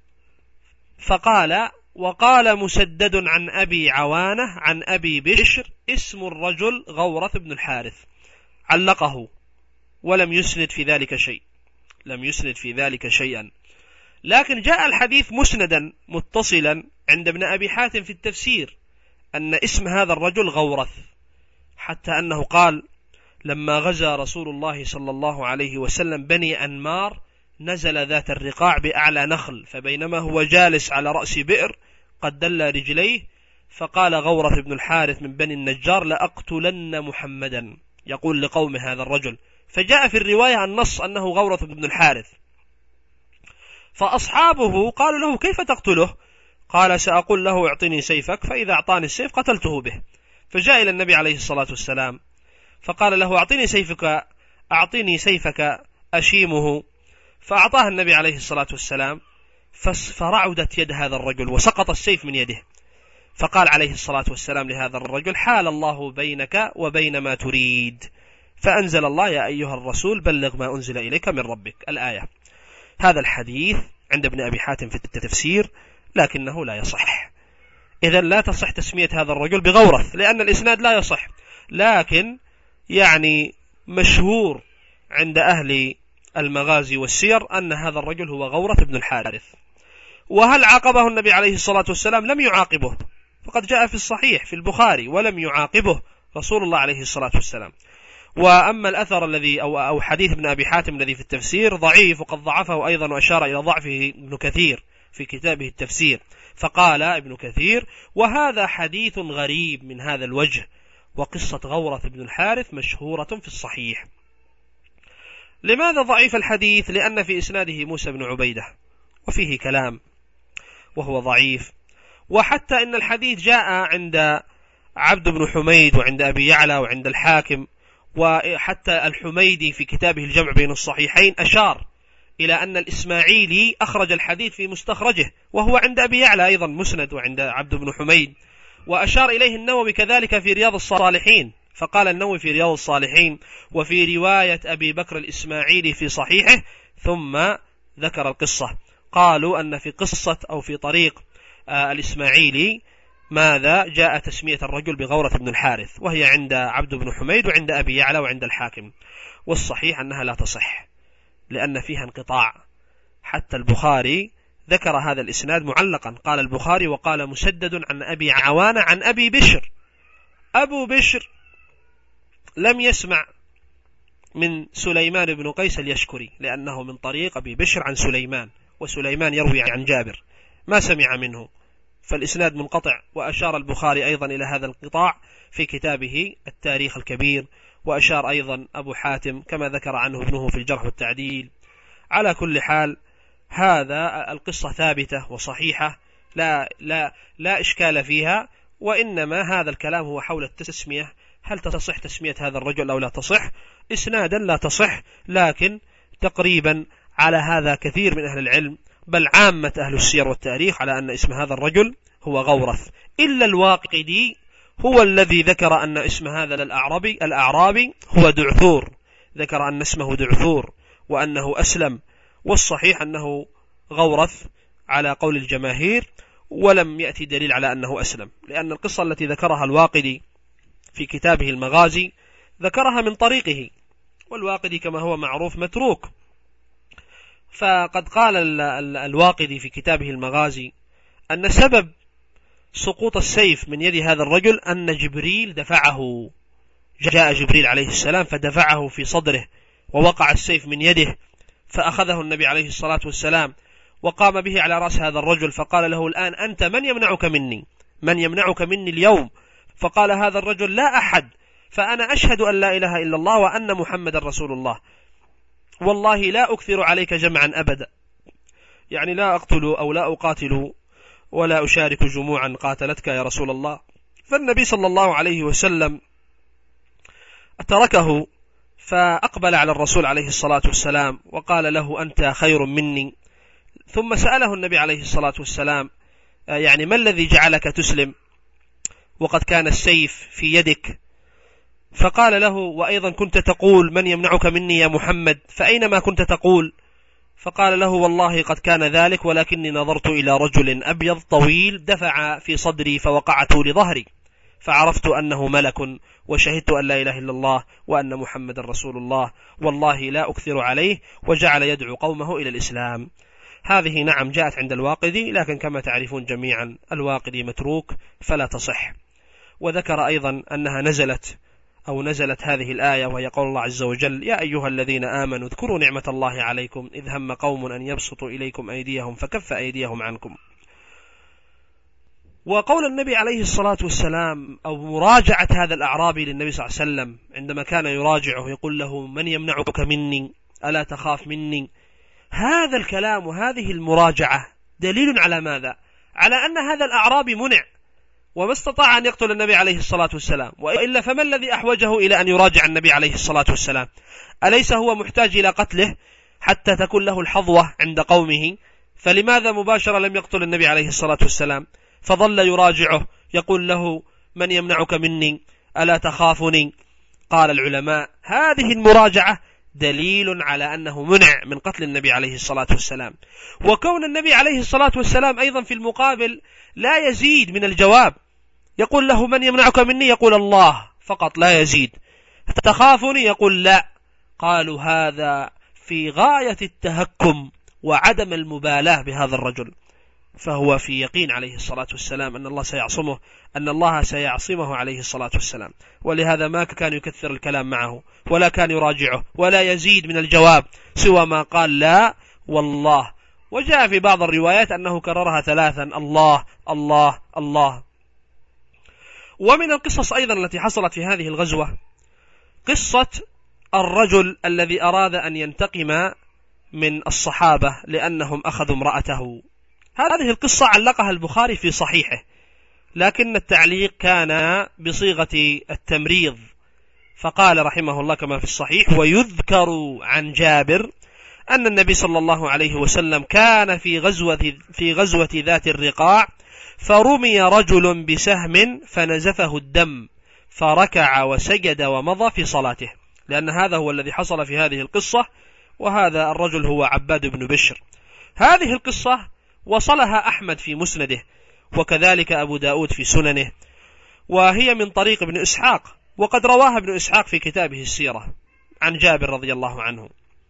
فقال وقال مسدد عن أبي عوانة عن أبي بشر اسم الرجل غورث بن الحارث، علقه ولم يسند في ذلك شيء، لم يسند في ذلك شيئا. لكن جاء الحديث مسندا متصلا عند ابن أبي حاتم في التفسير أن اسم هذا الرجل غورث، حتى أنه قال لما غزا رسول الله صلى الله عليه وسلم بني أنمار نزل ذات الرقاع بأعلى نخل، فبينما هو جالس على رأس بئر قد دل رجليه، فقال غورث بن الحارث من بني النجار لأقتلن محمدا، يقول لقوم هذا الرجل. فجاء في الرواية النص أنه غورث بن الحارث، فأصحابه قالوا له كيف تقتله؟ قال سأقول له اعطني سيفك، فإذا أعطاني السيف قتلته به. فجاء إلى النبي عليه الصلاة والسلام فقال له أعطني سيفك أشيمه، فأعطاها النبي عليه الصلاة والسلام، فرعدت يد هذا الرجل وسقط السيف من يده، فقال عليه الصلاة والسلام لهذا الرجل: حال الله بينك وبين ما تريد، فأنزل الله: يا أيها الرسول بلغ ما أنزل إليك من ربك، الآية. هذا الحديث عند ابن أبي حاتم في التفسير، لكنه لا يصح. إذن لا تصح تسمية هذا الرجل بغورث، لأن الإسناد لا يصح، لكن يعني مشهور عند أهل المغازي والسير أن هذا الرجل هو غورث بن الحارث. وهل عاقبه النبي عليه الصلاة والسلام؟ لم يعاقبه، فقد جاء في الصحيح في البخاري: ولم يعاقبه رسول الله عليه الصلاة والسلام. وأما الأثر الذي أو حديث ابن أبي حاتم الذي في التفسير ضعيف، وقد ضعفه أيضا وأشار إلى ضعفه ابن كثير في كتابه التفسير، فقال ابن كثير: وهذا حديث غريب من هذا الوجه، وقصة غورث بن الحارث مشهورة في الصحيح. لماذا ضعيف الحديث؟ لأن في إسناده موسى بن عبيدة وفيه كلام وهو ضعيف، وحتى إن الحديث جاء عند عبد بن حميد وعند أبي يعلى وعند الحاكم، وحتى الحميدي في كتابه الجمع بين الصحيحين أشار إلى أن الإسماعيلي أخرج الحديث في مستخرجه، وهو عند أبي يعلى أيضا مسند وعند عبد بن حميد، وأشار إليه النووي كذلك في رياض الصالحين، فقال النووي في رياض الصالحين: وفي رواية أبي بكر الإسماعيلي في صحيحه، ثم ذكر القصة. قالوا أن في قصة أو في طريق الإسماعيلي ماذا جاء تسمية الرجل بغورة بن الحارث، وهي عند عبد بن حميد وعند أبي يعلى وعند الحاكم، والصحيح أنها لا تصح لأن فيها انقطاع. حتى البخاري ذكر هذا الإسناد معلقا، قال البخاري: وقال مسدد عن أبي عوانة عن أبي بشر. أبو بشر لم يسمع من سليمان بن قيس اليشكري، لأنه من طريق أبي بشر عن سليمان، وسليمان يروي عن جابر، ما سمع منه، فالإسناد منقطع. وأشار البخاري أيضا إلى هذا الانقطاع في كتابه التاريخ الكبير، وأشار أيضا أبو حاتم كما ذكر عنه ابنه في الجرح والتعديل. على كل حال هذا القصة ثابتة وصحيحة، لا إشكال فيها، وإنما هذا الكلام هو حول التسمية، هل تصح تسمية هذا الرجل أو لا تصح؟ إسنادا لا تصح، لكن تقريبا على هذا كثير من أهل العلم، بل عامة أهل السير والتاريخ، على أن اسم هذا الرجل هو غورث، إلا الواقدي هو الذي ذكر أن اسم هذا الأعرابي هو دعثور، ذكر أن اسمه دعثور وأنه أسلم، والصحيح أنه غورث على قول الجماهير، ولم يأتي دليل على أنه أسلم، لأن القصة التي ذكرها الواقدي في كتابه المغازي ذكرها من طريقه، والواقدي كما هو معروف متروك. فقد قال الواقدي في كتابه المغازي أن سبب سقوط السيف من يد هذا الرجل أن جبريل دفعه، جاء جبريل عليه السلام فدفعه في صدره، ووقع السيف من يده، فأخذه النبي عليه الصلاة والسلام وقام به على رأس هذا الرجل، فقال له: الآن أنت من يمنعك مني؟ من يمنعك مني اليوم؟ فقال هذا الرجل: لا أحد، فأنا أشهد أن لا إله إلا الله وأن محمد رسول الله، والله لا أكثر عليك جمعا أبدا، يعني لا أقتل أو لا أقاتل ولا أشارك جموعا قاتلتك يا رسول الله. فالنبي صلى الله عليه وسلم تركه، فأقبل على الرسول عليه الصلاة والسلام وقال له: أنت خير مني. ثم سأله النبي عليه الصلاة والسلام: يعني ما الذي جعلك تسلم وقد كان السيف في يدك؟ فقال له: وأيضا كنت تقول من يمنعك مني يا محمد، فأينما كنت تقول؟ فقال له: والله قد كان ذلك، ولكني نظرت إلى رجل أبيض طويل دفع في صدري فوقعت لظهري، فعرفت أنه ملك، وشهدت أن لا إله إلا الله وأن محمد رسول الله، والله لا أكثر عليه، وجعل يدعو قومه إلى الإسلام. هذه نعم جاءت عند الواقدي، لكن كما تعرفون جميعا الواقدي متروك فلا تصح. وذكر أيضا أنها نزلت هذه الآية، وهي قول الله عز وجل: يا أيها الذين آمنوا اذكروا نعمة الله عليكم إذ هم قوم أن يبسطوا إليكم أيديهم فكف أيديهم عنكم. وقول النبي عليه الصلاة والسلام أو مراجعة هذا الأعرابي للنبي صلى الله عليه وسلم عندما كان يراجعه يقول له: من يمنعك مني؟ ألا تخاف مني؟ هذا الكلام وهذه المراجعة دليل على ماذا؟ على أن هذا الأعرابي منع وما استطاع أن يقتل النبي عليه الصلاة والسلام، وإلا فما الذي أحوجه إلى أن يراجع النبي عليه الصلاة والسلام؟ أليس هو محتاج إلى قتله؟ حتى تكون له الحظوة عند قومه، فلماذا مباشرة لم يقتل النبي عليه الصلاة والسلام؟ فظل يراجعه يقول له: من يمنعك مني؟ ألا تخافني؟ قال العلماء: هذه المراجعة دليل على أنه منع من قتل النبي عليه الصلاة والسلام. وكون النبي عليه الصلاة والسلام أيضا في المقابل لا يزيد من الجواب، يقول له: من يمنعك مني؟ يقول: الله فقط، لا يزيد. تخافني؟ يقول: لا. قالوا: هذا في غاية التهكم وعدم المبالاة بهذا الرجل، فهو في يقين عليه الصلاة والسلام أن الله سيعصمه عليه الصلاة والسلام، ولهذا ما كان يكثر الكلام معه ولا كان يراجعه ولا يزيد من الجواب سوى ما قال: لا والله. وجاء في بعض الروايات أنه كررها 3: الله الله الله. ومن القصص أيضا التي حصلت في هذه الغزوة قصة الرجل الذي أراد أن ينتقم من الصحابة لأنهم أخذوا امرأته. هذه القصة علقها البخاري في صحيحه، لكن التعليق كان بصيغة التمريض، فقال رحمه الله كما في الصحيح: ويذكر عن جابر أن النبي صلى الله عليه وسلم كان في غزوة ذات الرقاع، فرمي رجل بسهم فنزفه الدم، فركع وسجد ومضى في صلاته. لأن هذا هو الذي حصل في هذه القصة، وهذا الرجل هو عباد بن بشر. هذه القصة وصلها أحمد في مسنده، وكذلك أبو داود في سننه، وهي من طريق ابن إسحاق، وقد رواها ابن إسحاق في كتابه السيرة عن جابر رضي الله عنه.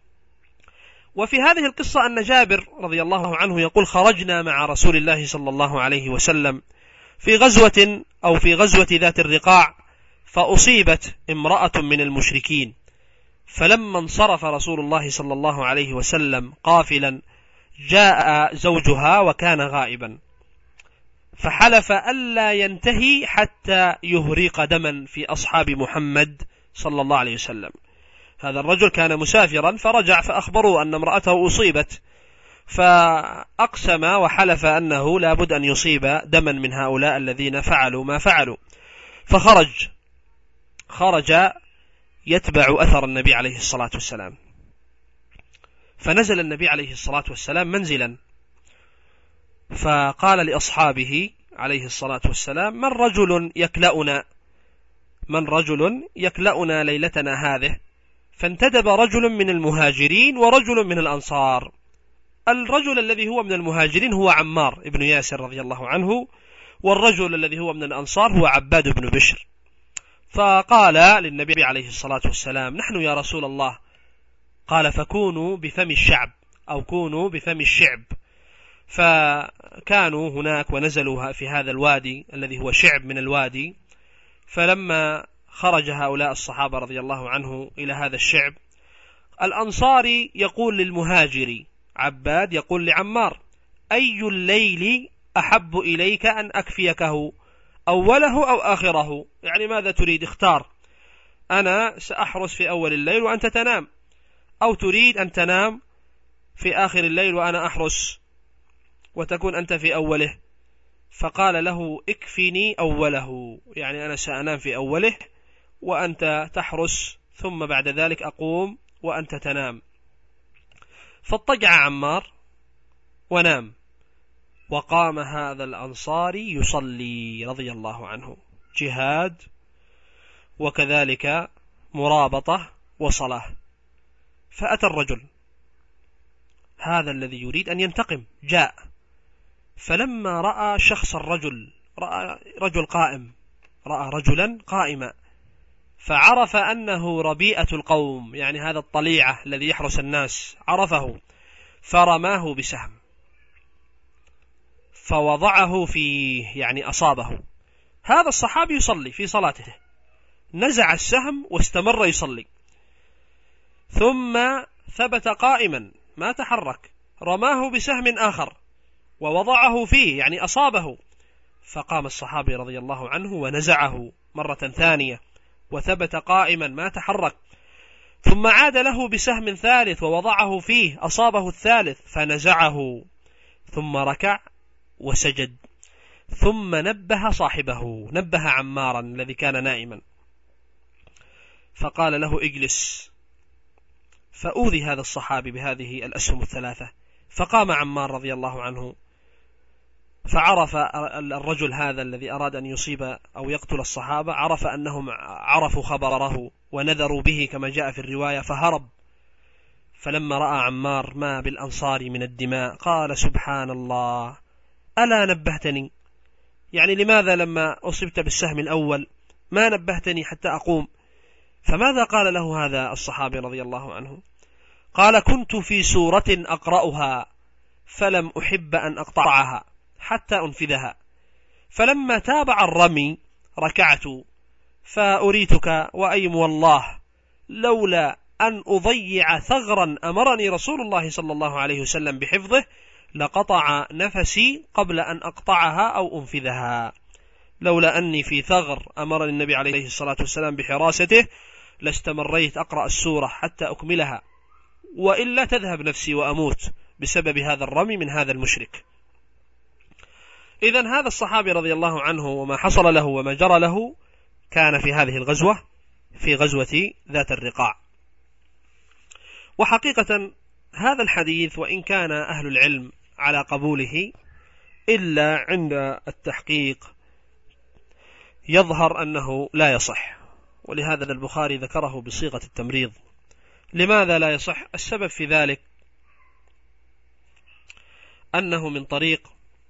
وفي هذه القصة أن جابر رضي الله عنه يقول: خرجنا مع رسول الله صلى الله عليه وسلم في غزوة ذات الرقاع، فأصيبت امرأة من المشركين، فلما انصرف رسول الله صلى الله عليه وسلم قافلا جاء زوجها وكان غائبا، فحلف ألا ينتهي حتى يهريق دما في أصحاب محمد صلى الله عليه وسلم. هذا الرجل كان مسافرا فرجع فأخبروا أن امرأته أصيبت، فأقسم وحلف أنه لا بد أن يصيب دما من هؤلاء الذين فعلوا ما فعلوا، خرج يتبع أثر النبي عليه الصلاة والسلام. فنزل النبي عليه الصلاة والسلام منزلا، فقال لأصحابه عليه الصلاة والسلام: من رجل يكلأنا ليلتنا هذه؟ فانتدب رجل من المهاجرين ورجل من الأنصار. الرجل الذي هو من المهاجرين هو عمار ابن ياسر رضي الله عنه، والرجل الذي هو من الأنصار هو عباد بن بشر. فقال للنبي عليه الصلاة والسلام: نحن يا رسول الله. قال: فكونوا بفم الشعب، أو كونوا بفم الشعب. فكانوا هناك ونزلوا في هذا الوادي الذي هو شعب من الوادي. فلما خرج هؤلاء الصحابة رضي الله عنه إلى هذا الشعب، الأنصاري يقول للمهاجري عباد يقول لعمار: أي الليل أحب إليك أن أكفيكه، أوله أو آخره؟ يعني ماذا تريد؟ اختار، أنا سأحرس في أول الليل وأنت تنام، أو تريد أن تنام في آخر الليل وأنا أحرس وتكون أنت في أوله؟ فقال له: اكفني أوله، يعني أنا سأنام في أوله وأنت تحرس، ثم بعد ذلك أقوم وأنت تنام. فاضطجع عمار ونام، وقام هذا الأنصاري يصلي رضي الله عنه، جهاد وكذلك مرابطة وصلاة. فأتى الرجل هذا الذي يريد أن ينتقم، جاء، فلما رأى شخص الرجل، رأى رجلا قائما، فعرف أنه ربيئة القوم، يعني هذا الطليعة الذي يحرس الناس، عرفه، فرماه بسهم فوضعه فيه، يعني أصابه. هذا الصحابي يصلي في صلاته، نزع السهم واستمر يصلي، ثم ثبت قائما ما تحرك، رماه بسهم آخر ووضعه فيه، يعني أصابه، فقام الصحابي رضي الله عنه ونزعه مرة ثانية وثبت قائما ما تحرك، ثم عاد له بسهم ثالث ووضعه فيه، أصابه الثالث فنزعه، ثم ركع وسجد، ثم نبه عمارا الذي كان نائما، فقال له: اجلس. فأوذي هذا الصحابي بهذه الأسهم الثلاثة. فقام عمار رضي الله عنه فعرف الرجل هذا الذي أراد أن يصيب أو يقتل الصحابة، عرف أنهم عرفوا خبره ونذروا به كما جاء في الرواية، فهرب. فلما رأى عمار ما بالأنصار من الدماء قال سبحان الله، ألا نبهتني؟ يعني لماذا لما أصبت بالسهم الأول ما نبهتني حتى أقوم؟ فماذا قال له هذا الصحابي رضي الله عنه؟ قال كنت في سورة أقرأها فلم أحب أن أقطعها حتى أنفذها، فلما تابع الرمي ركعت فأريتك وأيم والله لولا أن أضيع ثغرا أمرني رسول الله صلى الله عليه وسلم بحفظه لقطع نفسي قبل أن أقطعها أو أنفذها. لولا أني في ثغر أمرني النبي عليه الصلاة والسلام بحراسته لاستمريت أقرأ السورة حتى أكملها، وإلا تذهب نفسي وأموت بسبب هذا الرمي من هذا المشرك. إذن هذا الصحابي رضي الله عنه وما حصل له وما جرى له كان في هذه الغزوة، في غزوة ذات الرقاع. وحقيقة هذا الحديث وإن كان أهل العلم على قبوله إلا عند التحقيق يظهر أنه لا يصح، ولهذا البخاري ذكره بصيغة التمريض. لماذا لا يصح؟ السبب في ذلك أنه من طريق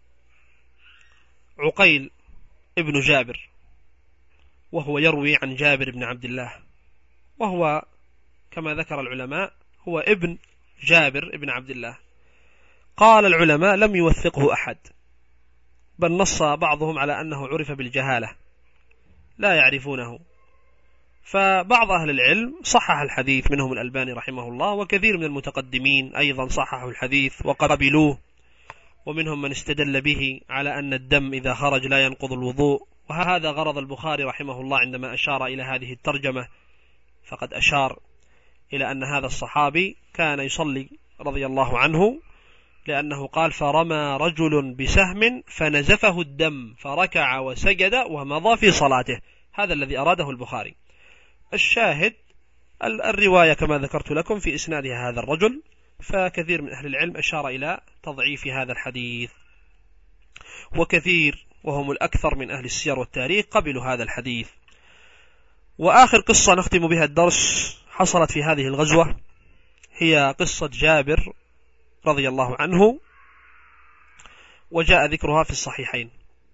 عقيل ابن جابر، وهو يروي عن جابر بن عبد الله، وهو كما ذكر العلماء هو ابن جابر بن عبد الله. قال العلماء لم يوثقه أحد، بل نص بعضهم على أنه عرف بالجهالة لا يعرفونه. فبعض أهل العلم صحح الحديث، منهم الألباني رحمه الله، وكثير من المتقدمين أيضا صححوا الحديث وقبلوه، ومنهم من استدل به على أن الدم إذا خرج لا ينقض الوضوء. وهذا غرض البخاري رحمه الله عندما أشار إلى هذه الترجمة، فقد أشار إلى أن هذا الصحابي كان يصلي رضي الله عنه، لأنه قال فرمى رجل بسهم فنزفه الدم فركع وسجد ومضى في صلاته. هذا الذي أراده البخاري. الشاهد الرواية كما ذكرت لكم في إسنادها هذا الرجل، فكثير من أهل العلم أشار إلى تضعيف هذا الحديث، وكثير وهم الأكثر من أهل السير والتاريخ قبلوا هذا الحديث. وآخر قصة نختم بها الدرس حصلت في هذه الغزوة هي قصة جابر رضي الله عنه، وجاء ذكرها في الصحيحين.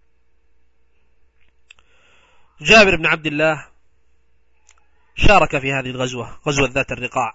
جابر بن عبد الله شارك في هذه الغزوة، غزوة ذات الرقاع.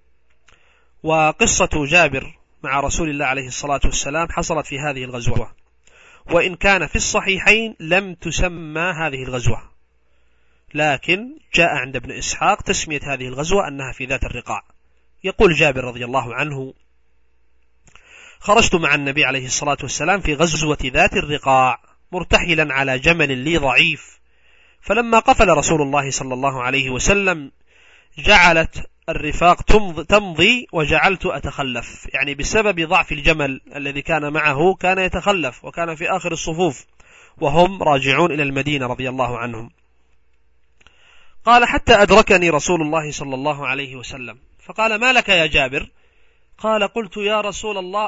وقصة جابر مع رسول الله عليه الصلاة والسلام حصلت في هذه الغزوة، وإن كان في الصحيحين لم تسمى هذه الغزوة، لكن جاء عند ابن إسحاق تسمية هذه الغزوة أنها في ذات الرقاع. يقول جابر رضي الله عنه: خرجت مع النبي عليه الصلاة والسلام في غزوة ذات الرقاع مرتحلا على جمل لي ضعيف، فلما قفل رسول الله صلى الله عليه وسلم جعلت الرفاق تمضي وجعلت أتخلف، يعني بسبب ضعف الجمل الذي كان معه كان يتخلف، وكان في آخر الصفوف وهم راجعون إلى المدينة رضي الله عنهم. قال: حتى أدركني رسول الله صلى الله عليه وسلم فقال: ما لك يا جابر؟ قال: قلت يا رسول الله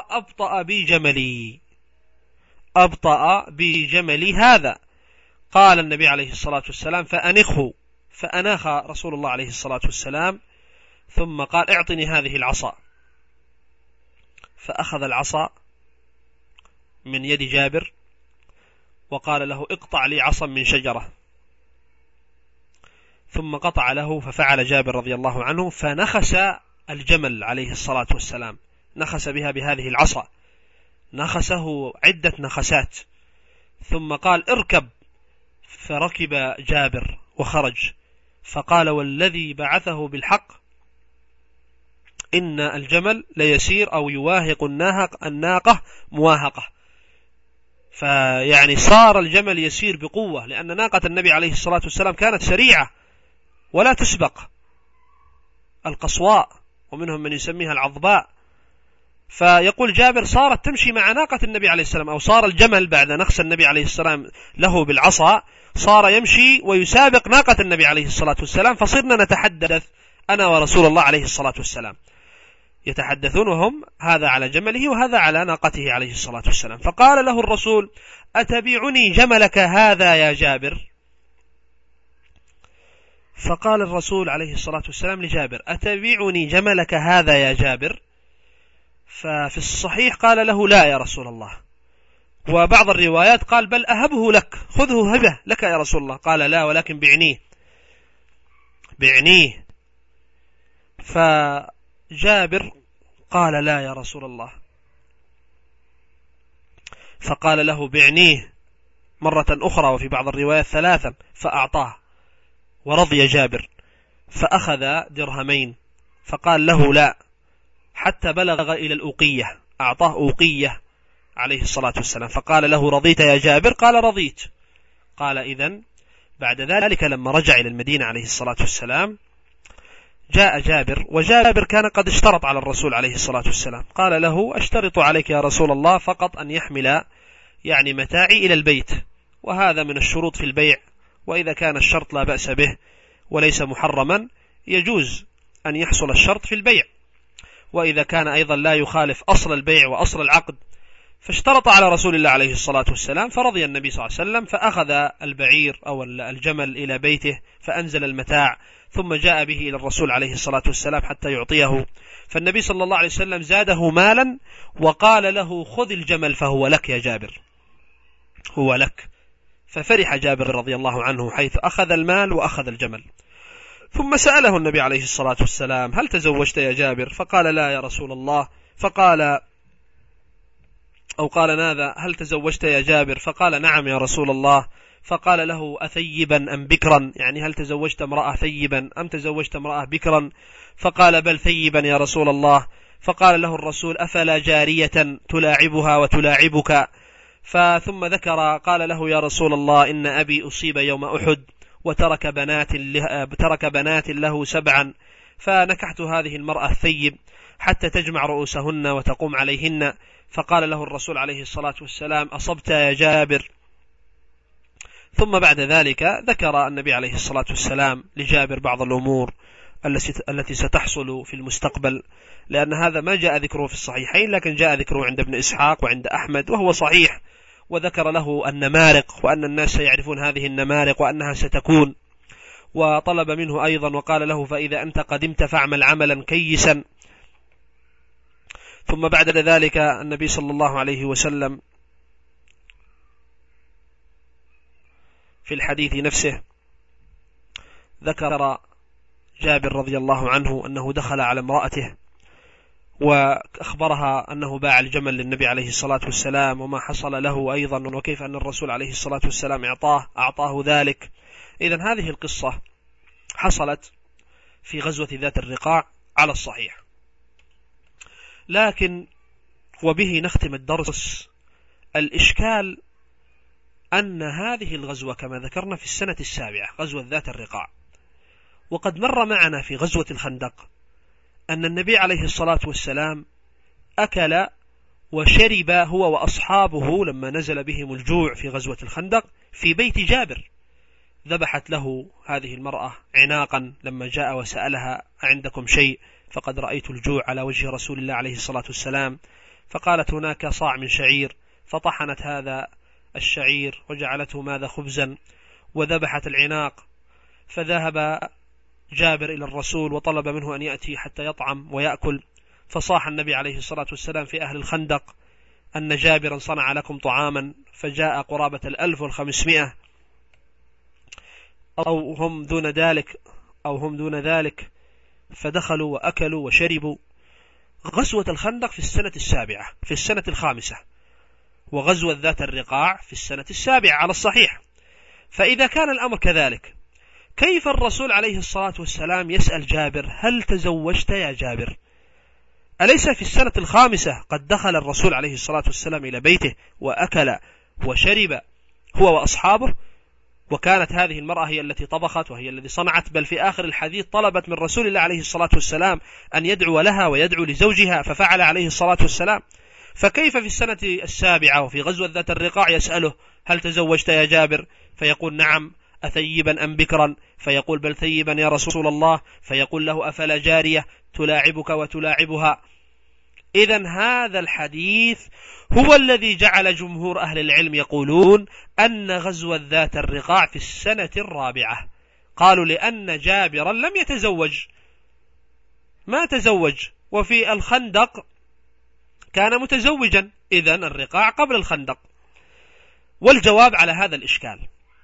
أبطأ بي جملي هذا. قال النبي عليه الصلاة والسلام: فأنخه. فأناخ رسول الله عليه الصلاة والسلام، ثم قال: اعطني هذه العصا. فأخذ العصا من يد جابر وقال له: اقطع لي عصا من شجرة. ثم قطع له، ففعل جابر رضي الله عنه، فنخس الجمل عليه الصلاة والسلام، نخس بها بهذه العصا، نخسه عدة نخسات، ثم قال: اركب. فركب جابر وخرج، فقال: والذي بعثه بالحق إن الجمل ليسير أو يواهق الناقة مواهقة. فيعني صار الجمل يسير بقوة، لأن ناقة النبي عليه الصلاة والسلام كانت سريعة ولا تسبق، القصواء، ومنهم من يسميها العضباء. فيقول جابر: صارت تمشي مع ناقة النبي عليه السلام، أو صار الجمل بعد نخس النبي عليه السلام له بالعصا صار يمشي ويسابق ناقة النبي عليه الصلاة والسلام، فصرنا نتحدث أنا ورسول الله عليه الصلاة والسلام. يتحدثون وهم هذا على جمله وهذا على ناقته عليه الصلاة والسلام. فقال له الرسول: أتبعني جملك هذا يا جابر؟ فقال الرسول عليه الصلاة والسلام لجابر: أتبعني جملك هذا يا جابر؟ ففي الصحيح قال له: لا يا رسول الله. وبعض الروايات قال: بل أهبه لك، خذه هبه لك يا رسول الله. قال: لا، ولكن بعنيه. فجابر قال: لا يا رسول الله. فقال له: بعنيه مرة أخرى، وفي بعض الروايات 3، فأعطاه ورضي جابر، فأخذ درهمين. فقال له: لا، حتى بلغ إلى الأوقية، أعطاه أوقية عليه الصلاة والسلام. فقال له: رضيت يا جابر؟ قال: رضيت. قال: إذن بعد ذلك لما رجع إلى المدينة عليه الصلاة والسلام جاء جابر، وجابر كان قد اشترط على الرسول عليه الصلاة والسلام. قال له: أشترط عليك يا رسول الله فقط أن يحمل متاعي إلى البيت، وهذا من الشروط في البيع، وإذا كان الشرط لا بأس به وليس محرما يجوز أن يحصل الشرط في البيع، وإذا كان أيضا لا يخالف أصل البيع وأصل العقد. فاشترط على رسول الله عليه الصلاة والسلام، فرضي النبي صلى الله عليه وسلم، فأخذ البعير أو الجمل إلى بيته، فأنزل المتاع، ثم جاء به إلى الرسول عليه الصلاة والسلام حتى يعطيه. فالنبي صلى الله عليه وسلم زاده مالا وقال له: خذ الجمل فهو لك يا جابر، هو لك. ففرح جابر رضي الله عنه حيث أخذ المال وأخذ الجمل. ثم سأله النبي عليه الصلاة والسلام: هل تزوجت يا جابر؟ فقال: لا يا رسول الله. فقال ماذا؟ هل تزوجت يا جابر؟ فقال: نعم يا رسول الله. فقال له: أثيبا أم بكرا؟ هل تزوجت امرأة ثيبا أم تزوجت امرأة بكرا؟ فقال: بل ثيبا يا رسول الله. فقال له الرسول: أفلا جارية تلاعبها وتلاعبك؟ ثم ذكر، قال له: يا رسول الله، إن أبي أصيب يوم أحد وترك بنات له 7، فنكحت هذه المرأة الثيب حتى تجمع رؤوسهن وتقوم عليهن. فقال له الرسول عليه الصلاة والسلام: أصبت يا جابر. ثم بعد ذلك ذكر النبي عليه الصلاة والسلام لجابر بعض الأمور التي ستحصل في المستقبل، لأن هذا ما جاء ذكره في الصحيحين، لكن جاء ذكره عند ابن إسحاق وعند أحمد وهو صحيح. وذكر له النمارق، وأن الناس سيعرفون هذه النمارق وأنها ستكون. وطلب منه أيضا وقال له: فإذا أنت قدمت فاعمل عملا كيسا. ثم بعد ذلك النبي صلى الله عليه وسلم في الحديث نفسه ذكر جابر رضي الله عنه أنه دخل على امرأته وأخبرها أنه باع الجمل للنبي عليه الصلاة والسلام وما حصل له أيضا، وكيف أن الرسول عليه الصلاة والسلام أعطاه ذلك. إذن هذه القصة حصلت في غزوة ذات الرقاع على الصحيح. لكن وبه نختم الدرس، الإشكال أن هذه الغزوة كما ذكرنا في السنة 7، غزوة ذات الرقاع، وقد مر معنا في غزوة الخندق أن النبي عليه الصلاة والسلام أكل وشرب هو وأصحابه لما نزل بهم الجوع في غزوة الخندق في بيت جابر. ذبحت له هذه المرأة عناقا لما جاء وسألها: عندكم شيء؟ فقد رأيت الجوع على وجه رسول الله عليه الصلاة والسلام. فقالت: هناك صاع من شعير. فطحنت هذا الشعير وجعلته ماذا خبزا، وذبحت العناق. فذهب جابر إلى الرسول وطلب منه أن يأتي حتى يطعم ويأكل. فصاح النبي عليه الصلاة والسلام في أهل الخندق أن جابرا صنع لكم طعاما، فجاء قرابة 1500 أو هم دون ذلك، فدخلوا وأكلوا وشربوا. غزوة الخندق في السنة 7 في السنة 5، وغزوة ذات الرقاع في السنة 7 على الصحيح. فإذا كان الأمر كذلك، كيف الرسول عليه الصلاة والسلام يسأل جابر: هل تزوجت يا جابر؟ أليس في السنة 5 قد دخل الرسول عليه الصلاة والسلام إلى بيته وأكل وشرب هو وأصحابه، وكانت هذه المرأة هي التي طبخت وهي التي صنعت، بل في آخر الحديث طلبت من رسول الله عليه الصلاة والسلام أن يدعو لها ويدعو لزوجها، ففعل عليه الصلاة والسلام. فكيف في السنة 7 وفي غزوة ذات الرقاع يسأله: هل تزوجت يا جابر؟ فيقول: نعم. أثيبا أم بكرا؟ فيقول: بل ثيبا يا رسول الله. فيقول له: أفلا جارية تلاعبك وتلاعبها؟ إذن هذا الحديث هو الذي جعل جمهور أهل العلم يقولون أن غزوة ذات الرقاع في السنة الرابعة. قالوا لأن جابرا لم يتزوج، ما تزوج، وفي الخندق كان متزوجا، إذن الرقاع قبل الخندق. والجواب على هذا الإشكال،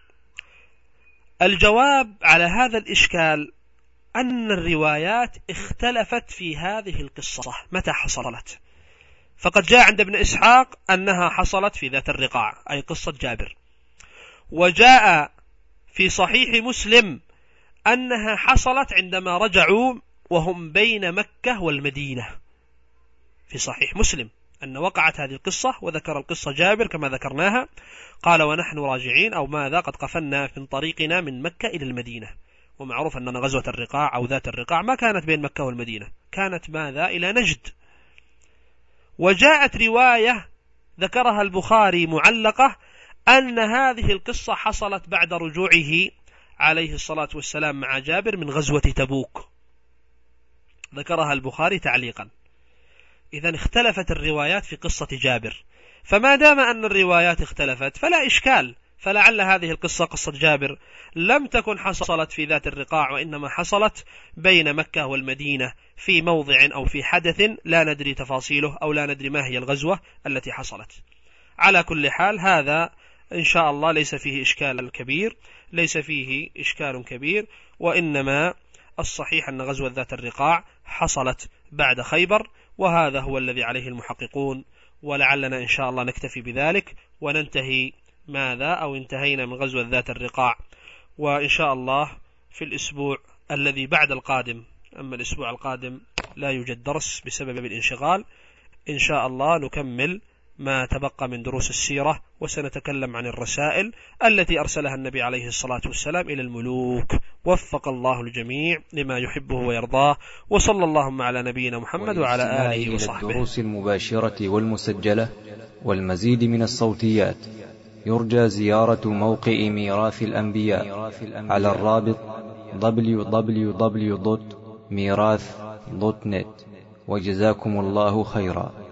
الجواب على هذا الإشكال أن الروايات اختلفت في هذه القصة متى حصلت. فقد جاء عند ابن إسحاق أنها حصلت في ذات الرقاع، أي قصة جابر، وجاء في صحيح مسلم أنها حصلت عندما رجعوا وهم بين مكة والمدينة، في صحيح مسلم أن وقعت هذه القصة، وذكر القصة جابر كما ذكرناها، قال ونحن راجعين أو ماذا قد قفلنا من طريقنا من مكة إلى المدينة. ومعروف أن غزوة الرقاع أو ذات الرقاع ما كانت بين مكة والمدينة، كانت ماذا إلى نجد. وجاءت رواية ذكرها البخاري معلقة أن هذه القصة حصلت بعد رجوعه عليه الصلاة والسلام مع جابر من غزوة تبوك، ذكرها البخاري تعليقا. إذن اختلفت الروايات في قصة جابر، فما دام أن الروايات اختلفت فلا إشكال، فلعل هذه القصة قصة جابر لم تكن حصلت في ذات الرقاع، وإنما حصلت بين مكة والمدينة في موضع أو في حدث لا ندري تفاصيله أو لا ندري ما هي الغزوة التي حصلت. على كل حال هذا إن شاء الله ليس فيه إشكال كبير، ليس فيه إشكال كبير، وإنما الصحيح أن غزوة ذات الرقاع حصلت بعد خيبر، وهذا هو الذي عليه المحققون. ولعلنا إن شاء الله نكتفي بذلك وننتهي ماذا أو انتهينا من غزوة ذات الرقاع، وإن شاء الله في الأسبوع الذي بعد القادم، أما الأسبوع القادم لا يوجد درس بسبب الانشغال، إن شاء الله نكمل ما تبقى من دروس السيرة، وسنتكلم عن الرسائل التي أرسلها النبي عليه الصلاة والسلام إلى الملوك. وفق الله الجميع لما يحبه ويرضاه، وصلى اللهم على نبينا محمد وعلى آله وصحبه. الدروس المباشرة والمسجلة والمزيد من الصوتيات يرجى زيارة موقع ميراث الأنبياء على الرابط www.mirath.net. وجزاكم الله خيرا.